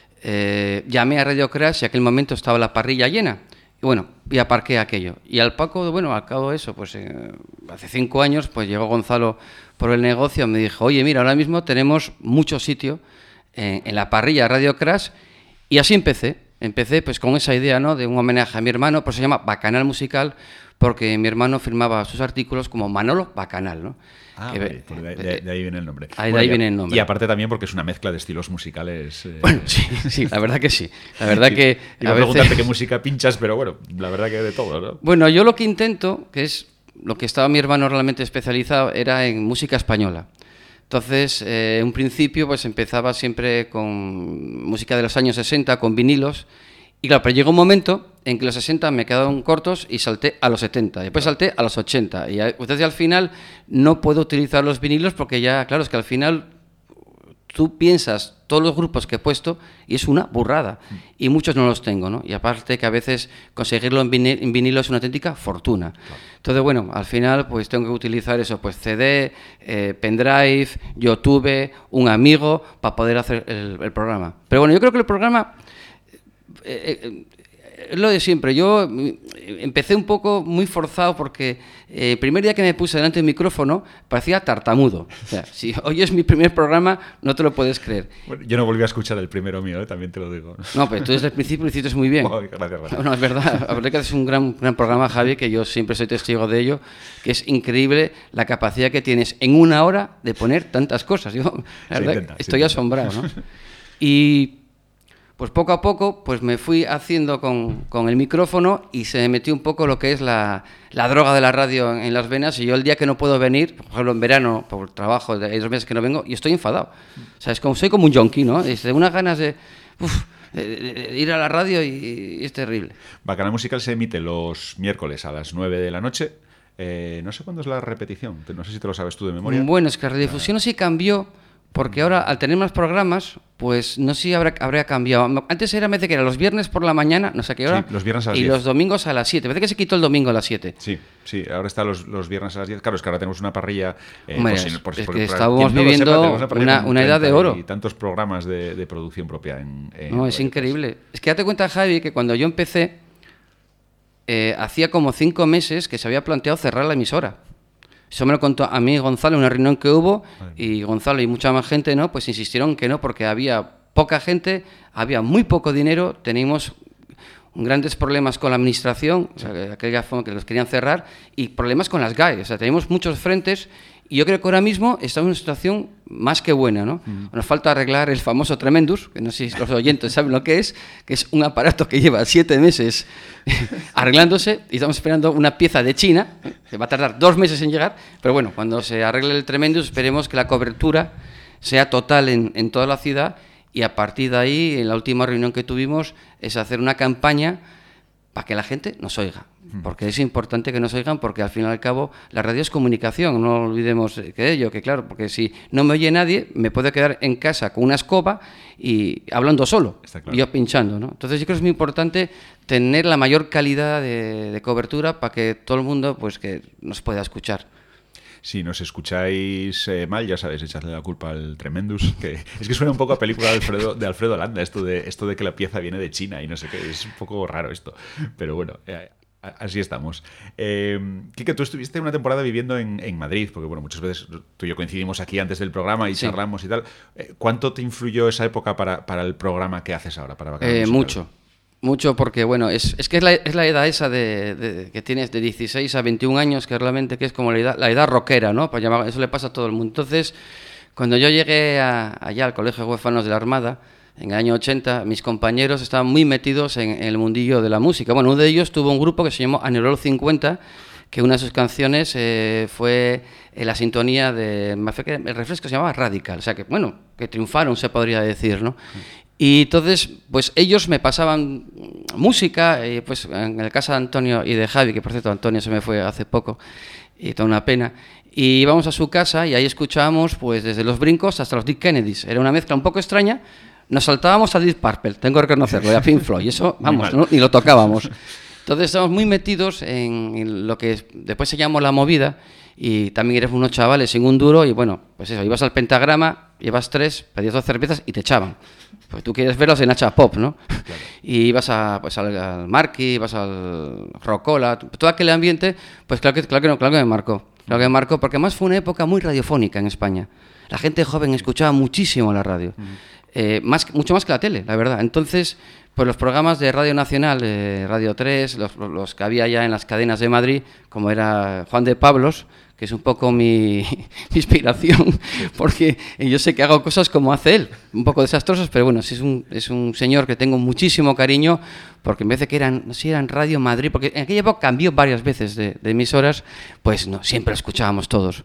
eh, llamé a Radio Crash y en aquel momento estaba la parrilla llena. Y bueno, y aparqué aquello. Y al poco, bueno, al cabo de eso, pues eh, hace cinco años, pues llegó Gonzalo por el negocio y me dijo, oye, mira, ahora mismo tenemos mucho sitio en, en la parrilla Radio Crash. Y así empecé. Empecé pues con esa idea, ¿no?, de un homenaje a mi hermano, pues se llama Bacanal Musical, porque mi hermano firmaba sus artículos como Manolo Bacanal, ¿no? Ah, que, vale, de, de, de ahí viene el nombre. Ahí, bueno, de ahí y, viene el nombre. Y aparte también porque es una mezcla de estilos musicales. Eh... Bueno, sí, sí, la verdad que sí. La verdad sí, que iba a, a veces... preguntarte qué música pinchas, pero bueno, la verdad que de todo, ¿no? Bueno, yo lo que intento, que es lo que estaba mi hermano realmente especializado, era en música española. Entonces, eh, en un principio, pues empezaba siempre con música de los años sesenta, con vinilos. Y claro, pero llegó un momento en que los sesenta me quedaron cortos y salté a los setenta. Después salté a los ochenta. Y entonces al final no puedo utilizar los vinilos porque ya, claro, es que al final tú piensas todos los grupos que he puesto y es una burrada. Y muchos no los tengo, ¿no? Y aparte que a veces conseguirlo en vinilo es una auténtica fortuna. Claro. Entonces, bueno, al final pues tengo que utilizar eso, pues C D, eh, pendrive, YouTube, un amigo para poder hacer el, el programa. Pero bueno, yo creo que el programa... Eh, eh, es lo de siempre. Yo empecé un poco muy forzado porque eh, el primer día que me puse delante del micrófono parecía tartamudo. O sea, si hoy es mi primer programa, no te lo puedes creer. Bueno, yo no volví a escuchar el primero mío, ¿eh? También te lo digo. No, pero tú desde el principio lo hiciste muy bien. Oh, gracias, gracias. No, es verdad. La verdad que es un gran, gran programa, Javi, que yo siempre soy testigo de ello, que es increíble la capacidad que tienes en una hora de poner tantas cosas. Yo, la verdad, intenta, estoy asombrado, ¿no? Y... pues poco a poco pues me fui haciendo con, con el micrófono y se me metió un poco lo que es la, la droga de la radio en, en las venas y yo el día que no puedo venir, por ejemplo en verano, por trabajo, hay dos meses que no vengo y estoy enfadado. O sea, es como, soy como un yonki, ¿no? Es de unas ganas de, uf, de, de, de ir a la radio y, y es terrible. Bacanal Musical se emite los miércoles a las nueve de la noche. Eh, no sé cuándo es la repetición, no sé si te lo sabes tú de memoria. Bueno, es que la redifusión sí cambió. Porque ahora, al tener más programas, pues no sé si habrá, habría cambiado. Antes era, me parece que era los viernes por la mañana, no sé qué hora, sí, los viernes a las y diez. Los domingos a las siete. Me parece que se quitó el domingo a las siete. Sí, sí, ahora está los, los viernes a las diez. Claro, es que ahora tenemos una parrilla... Eh, Hombre, por si, por, es por, que por, estábamos viviendo sepa, una, una, una edad de oro. Y tantos programas de, de producción propia en... en no, es increíble. Es que date cuenta, Javi, que cuando yo empecé, eh, hacía como cinco meses que se había planteado cerrar la emisora. Eso me lo contó a mí Gonzalo en una reunión que hubo y Gonzalo y mucha más gente, ¿no? Pues insistieron que no, porque había poca gente, había muy poco dinero, teníamos grandes problemas con la administración, o sea, de aquella forma que los querían cerrar, y problemas con las G A E, o sea, teníamos muchos frentes y yo creo que ahora mismo estamos en una situación más que buena, ¿no? Mm. Nos falta arreglar el famoso Tremendous, que no sé si los oyentes saben lo que es, que es un aparato que lleva siete meses arreglándose y estamos esperando una pieza de China, que va a tardar dos meses en llegar, pero bueno, cuando se arregle el Tremendous esperemos que la cobertura sea total en, en toda la ciudad y a partir de ahí, en la última reunión que tuvimos, es hacer una campaña para que la gente nos oiga. Porque es importante que nos oigan, porque al fin y al cabo la radio es comunicación, no olvidemos que ello, que claro, porque si no me oye nadie, me puedo quedar en casa con una escoba y hablando solo, claro. Yo pinchando, ¿no? Entonces yo creo que es muy importante tener la mayor calidad de, de cobertura para que todo el mundo pues que nos pueda escuchar. Si nos escucháis eh, mal, ya sabéis, echadle la culpa al Tremendous, que es que suena un poco a película de Alfredo, de Alfredo Landa, esto de, esto de que la pieza viene de China y no sé qué, es un poco raro esto, pero bueno... Eh, Así estamos. Eh, Quique, tú estuviste una temporada viviendo en, en Madrid, porque bueno, muchas veces tú y yo coincidimos aquí antes del programa y Sí. charlamos y tal. Eh, ¿Cuánto te influyó esa época para, para el programa que haces ahora? Para Bacanal Eh, Musical? mucho, mucho porque, bueno, es, es que es la, es la edad esa de, de- que tienes de dieciséis a veintiún años, que realmente que es como la edad, la edad rockera, ¿no? Para llamar, eso le pasa a todo el mundo. Entonces, cuando yo llegué a- allá al Colegio de Huérfanos de la Armada, en el año ochenta, mis compañeros estaban muy metidos en, en el mundillo de la música. Bueno, uno de ellos tuvo un grupo que se llamó Anerol cincuenta, que una de sus canciones eh, fue en la sintonía de... me parece que el refresco se llamaba Radical, o sea que, bueno, que triunfaron, se podría decir, ¿no? Y entonces, pues ellos me pasaban música, y pues en el caso de Antonio y de Javi, que por cierto Antonio se me fue hace poco, y toda una pena, y íbamos a su casa y ahí escuchábamos pues desde Los Brincos hasta los Dead Kennedys. Era una mezcla un poco extraña, nos saltábamos a Deep Purple, tengo que reconocerlo, y a Pink Floyd, y eso, vamos, no, ni lo tocábamos. Entonces estábamos muy metidos en, en lo que después se llamó la movida, y también eres unos chavales sin un duro, y bueno, pues eso, ibas al Pentagrama, llevas tres, pedías dos cervezas y te echaban. Pues tú quieres verlos en Hacha Pop, ¿no? Claro. Y ibas a, pues, al, al Marquis, ibas al Rocola, todo aquel ambiente, pues claro que, claro que, no, claro que me marcó. Claro que me marcó, porque además fue una época muy radiofónica en España. La gente joven escuchaba muchísimo la radio, uh-huh. eh, más, mucho más que la tele, la verdad. Entonces, pues los programas de Radio Nacional, eh, Radio tres, los, los que había ya en las cadenas de Madrid, como era Juan de Pablos, que es un poco mi, mi inspiración, porque yo sé que hago cosas como hace él, un poco desastrosas, pero bueno, sí es un, es un señor que tengo muchísimo cariño, porque en vez de que eran, no sé, eran Radio Madrid, porque en aquella época cambió varias veces de, de emisoras, pues no, siempre lo escuchábamos todos.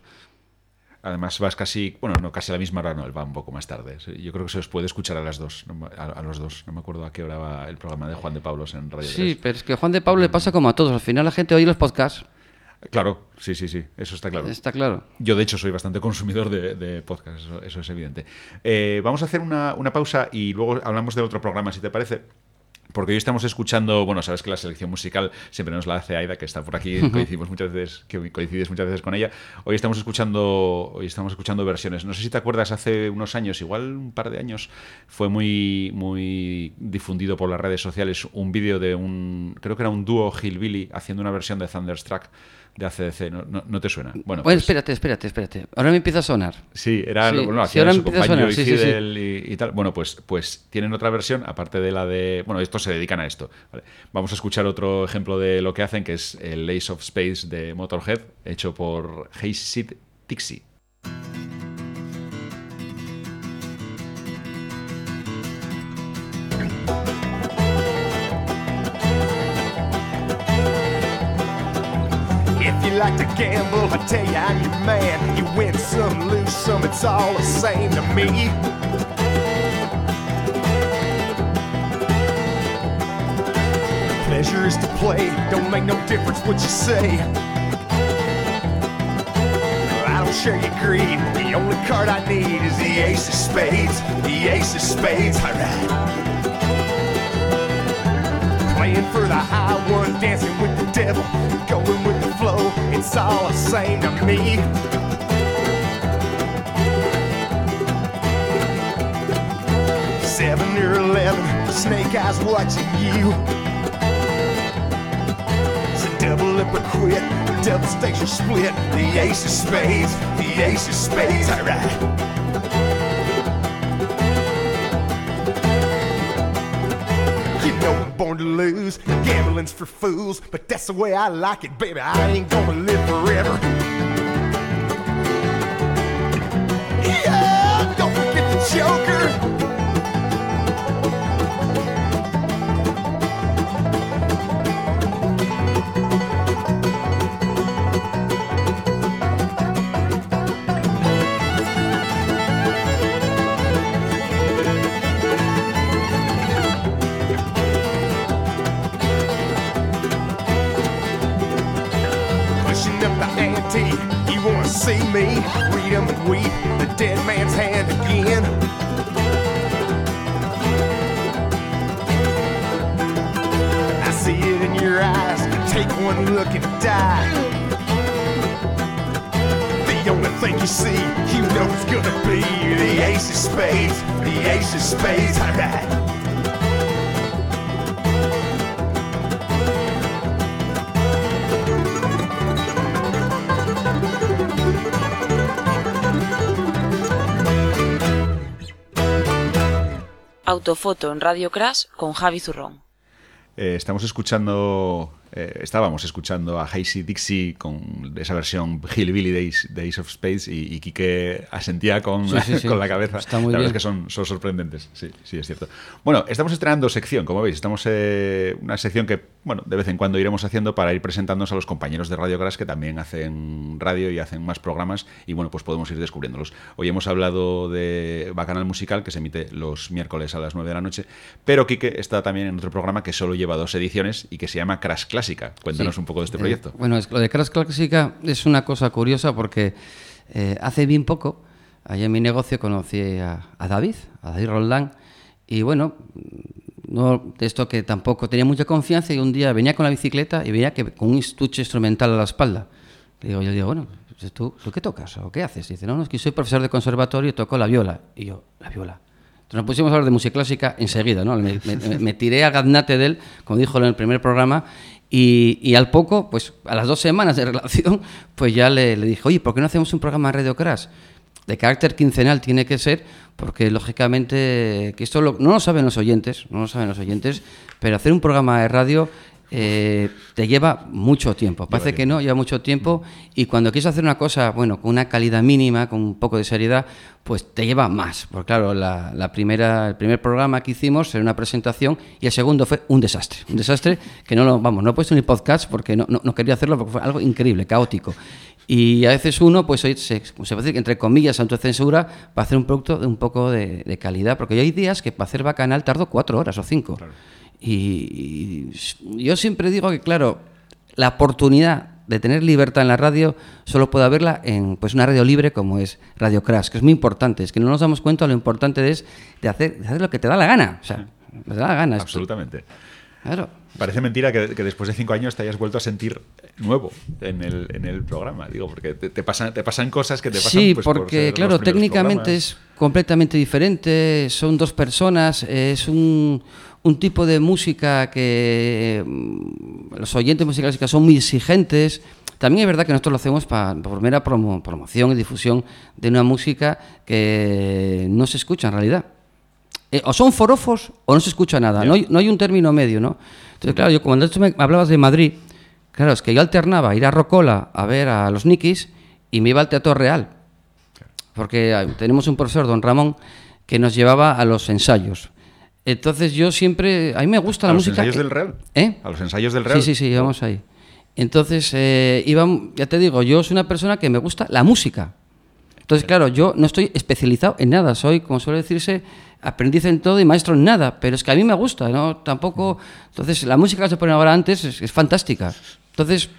Además vas casi, bueno, no casi a la misma hora, no, él va un poco más tarde. Yo creo que se os puede escuchar a las dos, a, a los dos. No me acuerdo a qué hora va el programa de Juan de Pablos en Radio Sí, tres. pero es que a Juan de Pablo le pasa como a todos, al final la gente oye los podcasts. Claro, sí, sí, sí, eso está claro. Está claro. Yo, de hecho, soy bastante consumidor de, de podcasts, eso, eso es evidente. Eh, vamos a hacer una, una pausa y luego hablamos de otro programa, si te parece. Porque hoy estamos escuchando, bueno, sabes que la selección musical siempre nos la hace Aida, que está por aquí, coincidimos muchas veces, que coincides muchas veces con ella. Hoy estamos escuchando, hoy estamos escuchando versiones. No sé si te acuerdas, hace unos años, igual un par de años, fue muy, muy difundido por las redes sociales un vídeo de un, creo que era un dúo Hillbilly haciendo una versión de Thunderstruck de A C D C. ¿No, no, no te suena? Bueno, bueno pues, espérate, espérate, espérate. Ahora me empieza a sonar. Sí, era, Sí, bueno, sí, hacían ahora su empieza a compañero sonar, sí, y sí, Fidel sí. y, y tal. Bueno, pues, pues tienen otra versión, aparte de la de... Bueno, estos se dedican a esto. ¿Vale? Vamos a escuchar otro ejemplo de lo que hacen, que es el Ace of Spades de Motorhead, hecho por Hayseed Dixie. If you like to gamble, I tell you I'm your man. You win some, lose some, it's all the same to me. Pleasure is to play, don't make no difference what you say. I don't share your greed, the only card I need is the ace of spades. The ace of spades, alright. Playing for the high one, dancing with the devil, going with the flow, it's all the same to me. Seven or eleven, snake eyes watching you. So double up or quit, double stakes or split. The ace of spades, the ace of spades, alright. Born to lose, gambling's for fools, but that's the way I like it, baby. I ain't gonna live forever. Yeah, don't forget the Joker. You wanna see me, read them and weep, the dead man's hand again. I see it in your eyes, take one look and die. The only thing you see, you know it's gonna be the ace of spades, the ace of spades, alright. Autofoto en Radio Crash con Javi Zurrón. Eh, estamos escuchando, eh, estábamos escuchando a Hazy Dixie con esa versión Hillbilly Days, Days of Space y, y Quique asentía con, Sí, sí, sí. con la cabeza. Está muy la verdad bien. es que son, son sorprendentes, sí, sí, es cierto. Bueno, estamos estrenando sección, como veis, estamos eh, una sección que, bueno, de vez en cuando iremos haciendo para ir presentándonos a los compañeros de Radio Crash que también hacen radio y hacen más programas y, bueno, pues podemos ir descubriéndolos. Hoy hemos hablado de Bacanal Musical, que se emite los miércoles a las nueve de la noche, pero Quique está también en otro programa que solo lleva dos ediciones y que se llama Crash Clásica. Cuéntanos Sí. un poco de este Eh, proyecto. bueno, es, lo de Crash Clásica es una cosa curiosa porque eh, hace bien poco, allá en mi negocio, conocí a, a David, a David Roldán, y bueno, no, de esto que tampoco tenía mucha confianza, y un día venía con la bicicleta y veía que con un estuche instrumental a la espalda. Le digo, yo digo, bueno, pues, ¿tú, ¿tú qué tocas o qué haces? Y dice, no, no, es que soy profesor de conservatorio y toco la viola. Y yo, la viola. Entonces nos pusimos a hablar de música clásica enseguida, ¿no? Me, me, me tiré al gaznate de él, como dijo en el primer programa, y, y al poco, pues a las dos semanas de relación, pues ya le, le dije, oye, ¿por qué no hacemos un programa de Radio Crash? De carácter quincenal tiene que ser, porque lógicamente, que esto lo, no lo saben los oyentes, no lo saben los oyentes, pero hacer un programa de radio eh, te lleva mucho tiempo. Parece que no, lleva mucho tiempo, y cuando quieres hacer una cosa, bueno, con una calidad mínima, con un poco de seriedad, pues te lleva más. Porque claro, la, la primera, el primer programa que hicimos era una presentación y el segundo fue un desastre. Un desastre que no lo, vamos, no he puesto ni podcast porque no, no, no quería hacerlo porque fue algo increíble, caótico. Y a veces uno, pues se, se puede decir que entre comillas, autocensura para hacer un producto de un poco de, de calidad. Porque hay días que para hacer Bacanal tardo cuatro horas o cinco. Claro. Y, y yo siempre digo que, claro, la oportunidad de tener libertad en la radio solo puede haberla en pues una radio libre como es Radio Crash, que es muy importante. Es que no nos damos cuenta de lo importante es de hacer, de hacer lo que te da la gana. O sea, te da la gana. Absolutamente. Claro. Parece mentira que, que después de cinco años te hayas vuelto a sentir nuevo en el, en el programa. Digo, porque te, te, pasan, te pasan cosas que te pasan. Sí, pues, porque, por ser claro, los primeros técnicamente programas. es completamente diferente. Son dos personas, es un, un tipo de música que mm, los oyentes musicales son muy exigentes. También es verdad que nosotros lo hacemos para, por mera promo, promoción y difusión de una música que no se escucha en realidad. Eh, o son forofos o no se escucha nada, no hay, no hay un término medio, ¿no? Entonces, claro, yo cuando me hablabas de Madrid, claro, es que yo alternaba ir a Rocola a ver a los Nikis y me iba al Teatro Real, porque eh, tenemos un profesor, don Ramón, que nos llevaba a los ensayos. Entonces yo siempre, a mí me gusta la música... ¿A los ensayos del Real? ¿Eh? ¿A los ensayos del Real? Sí, sí, sí, íbamos ahí. Entonces, eh, iba, ya te digo, yo soy una persona que me gusta la música. Entonces, claro, yo no estoy especializado en nada, soy, como suele decirse, aprendiz en todo y maestro en nada, pero es que a mí me gusta, ¿no? Tampoco... Entonces, la música que se pone ahora antes es, es fantástica. Entonces,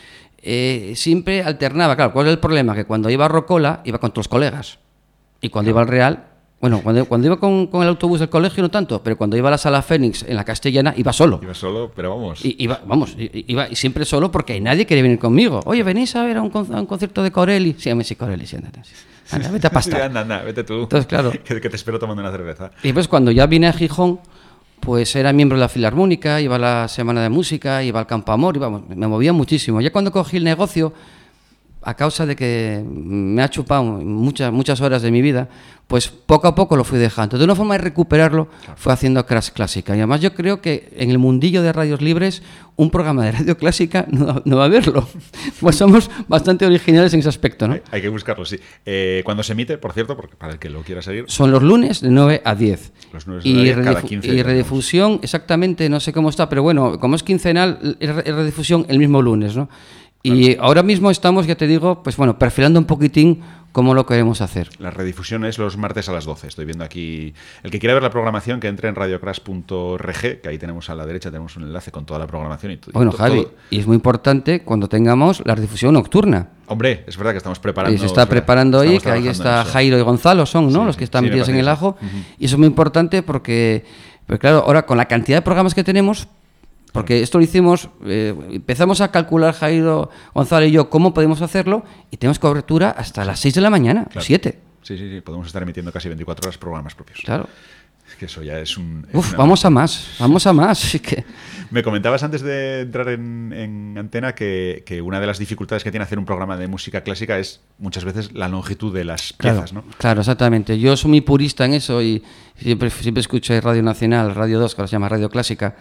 eh, siempre alternaba. Claro, ¿cuál es el problema? Que cuando iba a Rocola, iba con todos los colegas. Y cuando iba al Real... Bueno, cuando, cuando iba con, con el autobús del colegio no tanto, pero cuando iba a la Sala Fénix en la Castellana, iba solo. Iba solo, pero vamos. I, iba, vamos, iba siempre solo porque nadie quería venir conmigo. Oye, ¿venís a ver a un, a un concierto de Corelli? Sí, a mí sí, Corelli, sí, anda, anda, vete a pastar. anda, anda, vete tú. Entonces, claro. que, que te espero tomando una cerveza. Y pues cuando ya vine a Gijón, pues era miembro de la Filarmónica, iba a la Semana de Música, iba al Campo Amor, iba, me movía muchísimo. Ya cuando cogí el negocio, a causa de que me ha chupado muchas, muchas horas de mi vida, pues poco a poco lo fui dejando. De una forma de recuperarlo fue haciendo Crash Clásica. Y además yo creo que en el mundillo de radios libres un programa de radio clásica no, no va a haberlo. Pues somos bastante originales en ese aspecto, ¿no? Hay, hay que buscarlo, sí. Eh, cuando se emite, por cierto, porque para el que lo quiera seguir... Son los lunes de nueve a diez. Los lunes de y, nueve a diez cada redifu- quince y días, redifusión, exactamente, no sé cómo está, pero bueno, como es quincenal, es re- es redifusión el mismo lunes, ¿no? Y claro, ahora mismo estamos, ya te digo, pues bueno, perfilando un poquitín cómo lo queremos hacer. La redifusión es los martes a las doce. Estoy viendo aquí... El que quiera ver la programación, que entre en radiocrash punto org, que ahí tenemos a la derecha, tenemos un enlace con toda la programación. Y t- Bueno, to- Javi, todo. y es muy importante cuando tengamos la redifusión nocturna. Hombre, es verdad que estamos preparando... Y se está es verdad, preparando ahí, estamos que ahí trabajando está en eso. Jairo y Gonzalo, son, ¿no? Sí, Los sí, que están sí, me metidos en parece el que ajo. sí. Ujú. Y eso es muy importante porque, pues claro, ahora con la cantidad de programas que tenemos... Porque esto lo hicimos, eh, empezamos a calcular Jairo, Gonzalo y yo cómo podemos hacerlo y tenemos cobertura hasta las seis de la mañana, Claro. siete. Sí, sí, sí. Podemos estar emitiendo casi veinticuatro horas programas propios. Claro. Que eso ya es un... es Uf, una- vamos a más, vamos a más. Así que... Me comentabas antes de entrar en, en antena que, que una de las dificultades que tiene hacer un programa de música clásica es muchas veces la longitud de las Claro, piezas, ¿no? claro, exactamente. Yo soy muy purista en eso y siempre, siempre escucho Radio Nacional, Radio dos, que ahora se llama Radio Clásica,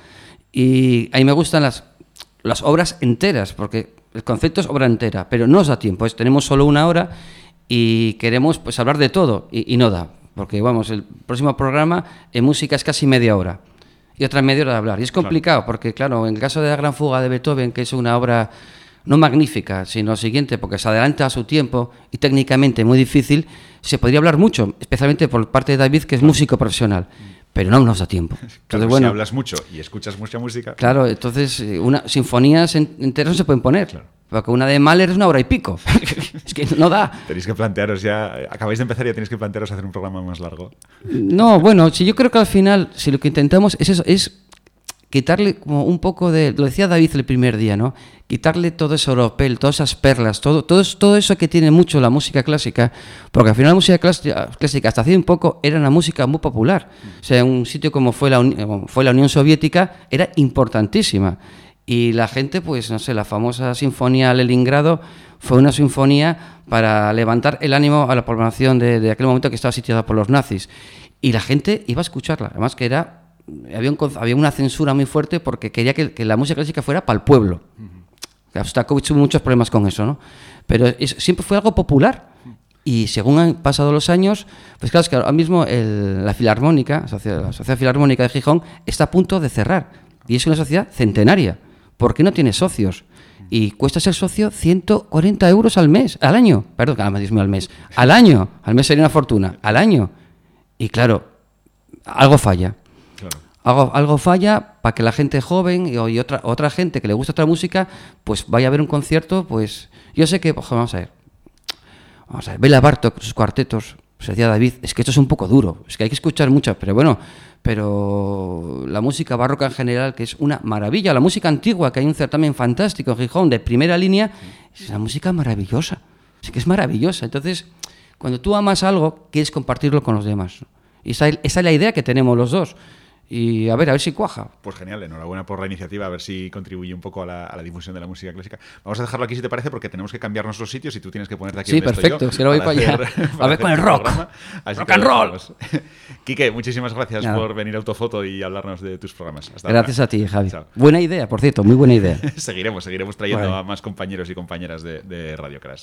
y a mí me gustan las, las obras enteras, porque el concepto es obra entera, pero no os da tiempo. Es, tenemos solo una hora y queremos pues hablar de todo y, y no da, porque vamos, el próximo programa en música es casi media hora y otra media hora de hablar. Y es complicado, porque claro, en el caso de la Gran Fuga de Beethoven, que es una obra no magnífica, sino lo siguiente, porque se adelanta a su tiempo y técnicamente muy difícil, se podría hablar mucho, especialmente por parte de David, que es músico profesional, pero no nos da tiempo. Entonces, Claro, bueno, si hablas mucho y escuchas mucha música... claro, entonces eh, una, sinfonías en- enteras no se pueden poner, Claro. porque una de Mahler es una hora y pico. Es que no da. Tenéis que plantearos ya... Acabáis de empezar y ya tenéis que plantearos hacer un programa más largo. No, bueno, si yo creo que al final, si lo que intentamos es eso, es quitarle como un poco de, lo decía David el primer día, ¿no? Quitarle todo ese oropel, todas esas perlas, todo, todo, eso- todo eso que tiene mucho la música clásica, porque al final la música clásica, clásica hasta hace un poco era una música muy popular. O sea, un sitio como fue la, Uni- como fue la Unión Soviética era importantísima. Y la gente, pues, no sé, la famosa Sinfonía Leningrado fue una sinfonía para levantar el ánimo a la población de, de aquel momento que estaba sitiada por los nazis. Y la gente iba a escucharla, además que era... Había, un, conce- había una censura muy fuerte porque quería que, que la música clásica fuera para el pueblo. Shostakovich tuvo muchos problemas con eso, ¿no? Pero es- siempre fue algo popular. Y según han pasado los años, pues claro, es que ahora mismo el- la Filarmónica, la Sociedad, la Sociedad Filarmónica de Gijón, está a punto de cerrar. Y es una sociedad centenaria. ¿Por qué no tiene socios? Y cuesta ser socio ciento cuarenta euros al mes, al año. Perdón, ah, Dios mío, al mes. Al año. Al mes sería una fortuna. Al año. Y claro, algo falla. Claro. Algo, algo falla para que la gente joven y, y otra, otra gente que le gusta otra música, pues vaya a ver un concierto, pues... Yo sé que, pues, vamos a ver, vamos a ver, Bela Bartók, sus cuartetos, pues decía David, es que esto es un poco duro, es que hay que escuchar mucho, pero bueno, pero la música barroca en general, que es una maravilla, la música antigua, que hay un certamen fantástico en Gijón, de primera línea, es una música maravillosa, es que es maravillosa. Entonces, cuando tú amas algo, quieres compartirlo con los demás, ¿no? Y esa, esa es la idea que tenemos los dos. Y a ver, a ver si cuaja. Pues genial, enhorabuena por la iniciativa, a ver si contribuye un poco a la, a la difusión de la música clásica. Vamos a dejarlo aquí si te parece, porque tenemos que cambiarnos los sitios y tú tienes que ponerte aquí Sí, donde perfecto, estoy yo es que ahora voy para allá. hacer- A ver hacer con el tu rock. programa. Así Rock que and lo roll. dejamos. Quique, muchísimas gracias Nada. por venir a Autofoto y hablarnos de tus programas. Hasta Gracias ahora. a ti, Javi. Chao. Buena idea, por cierto, muy buena idea. seguiremos, seguiremos trayendo Vale. a más compañeros y compañeras de, de Radio Crash.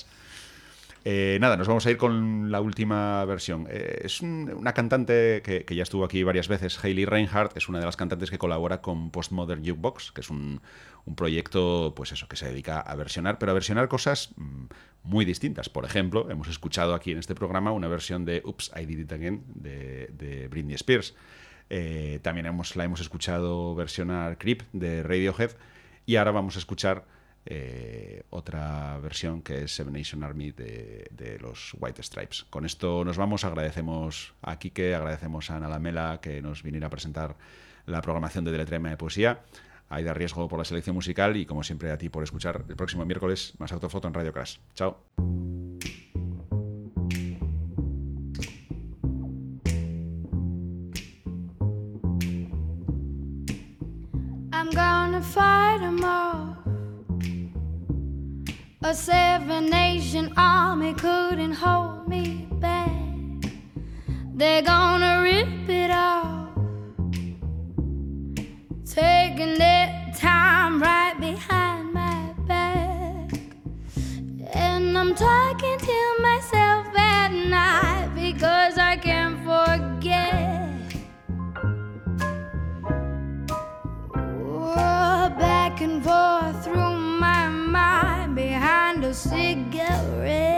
Eh, nada, nos vamos a ir con la última versión. Eh, es un- una cantante que, que ya estuvo aquí varias veces, Hayley Reinhardt, es una de las cantantes que colabora con Postmodern Jukebox, que es un, un proyecto, pues eso, que se dedica a versionar, pero a versionar cosas mm, muy distintas. Por ejemplo, hemos escuchado aquí en este programa una versión de Oops, I Did It Again de, de Britney Spears. Eh, también hemos, la hemos escuchado versionar Creep de Radiohead y ahora vamos a escuchar eh, otra versión que es Seven Nation Army de, de los White Stripes. Con esto nos vamos, agradecemos a Quique, agradecemos a Ana Lamela que nos viniera a presentar la programación de Deletrema de Poesía, a Aida Riesgo por la selección musical y como siempre a ti por escuchar. El próximo miércoles más Autofoto en Radio Crash. Chao. I'm gonna fight 'em off. A seven nation army couldn't hold me back. They're gonna rip it off, taking their time right behind my back. And I'm talking to myself at night because I can't forget. Oh, back and forth through my mind behind a cigarette.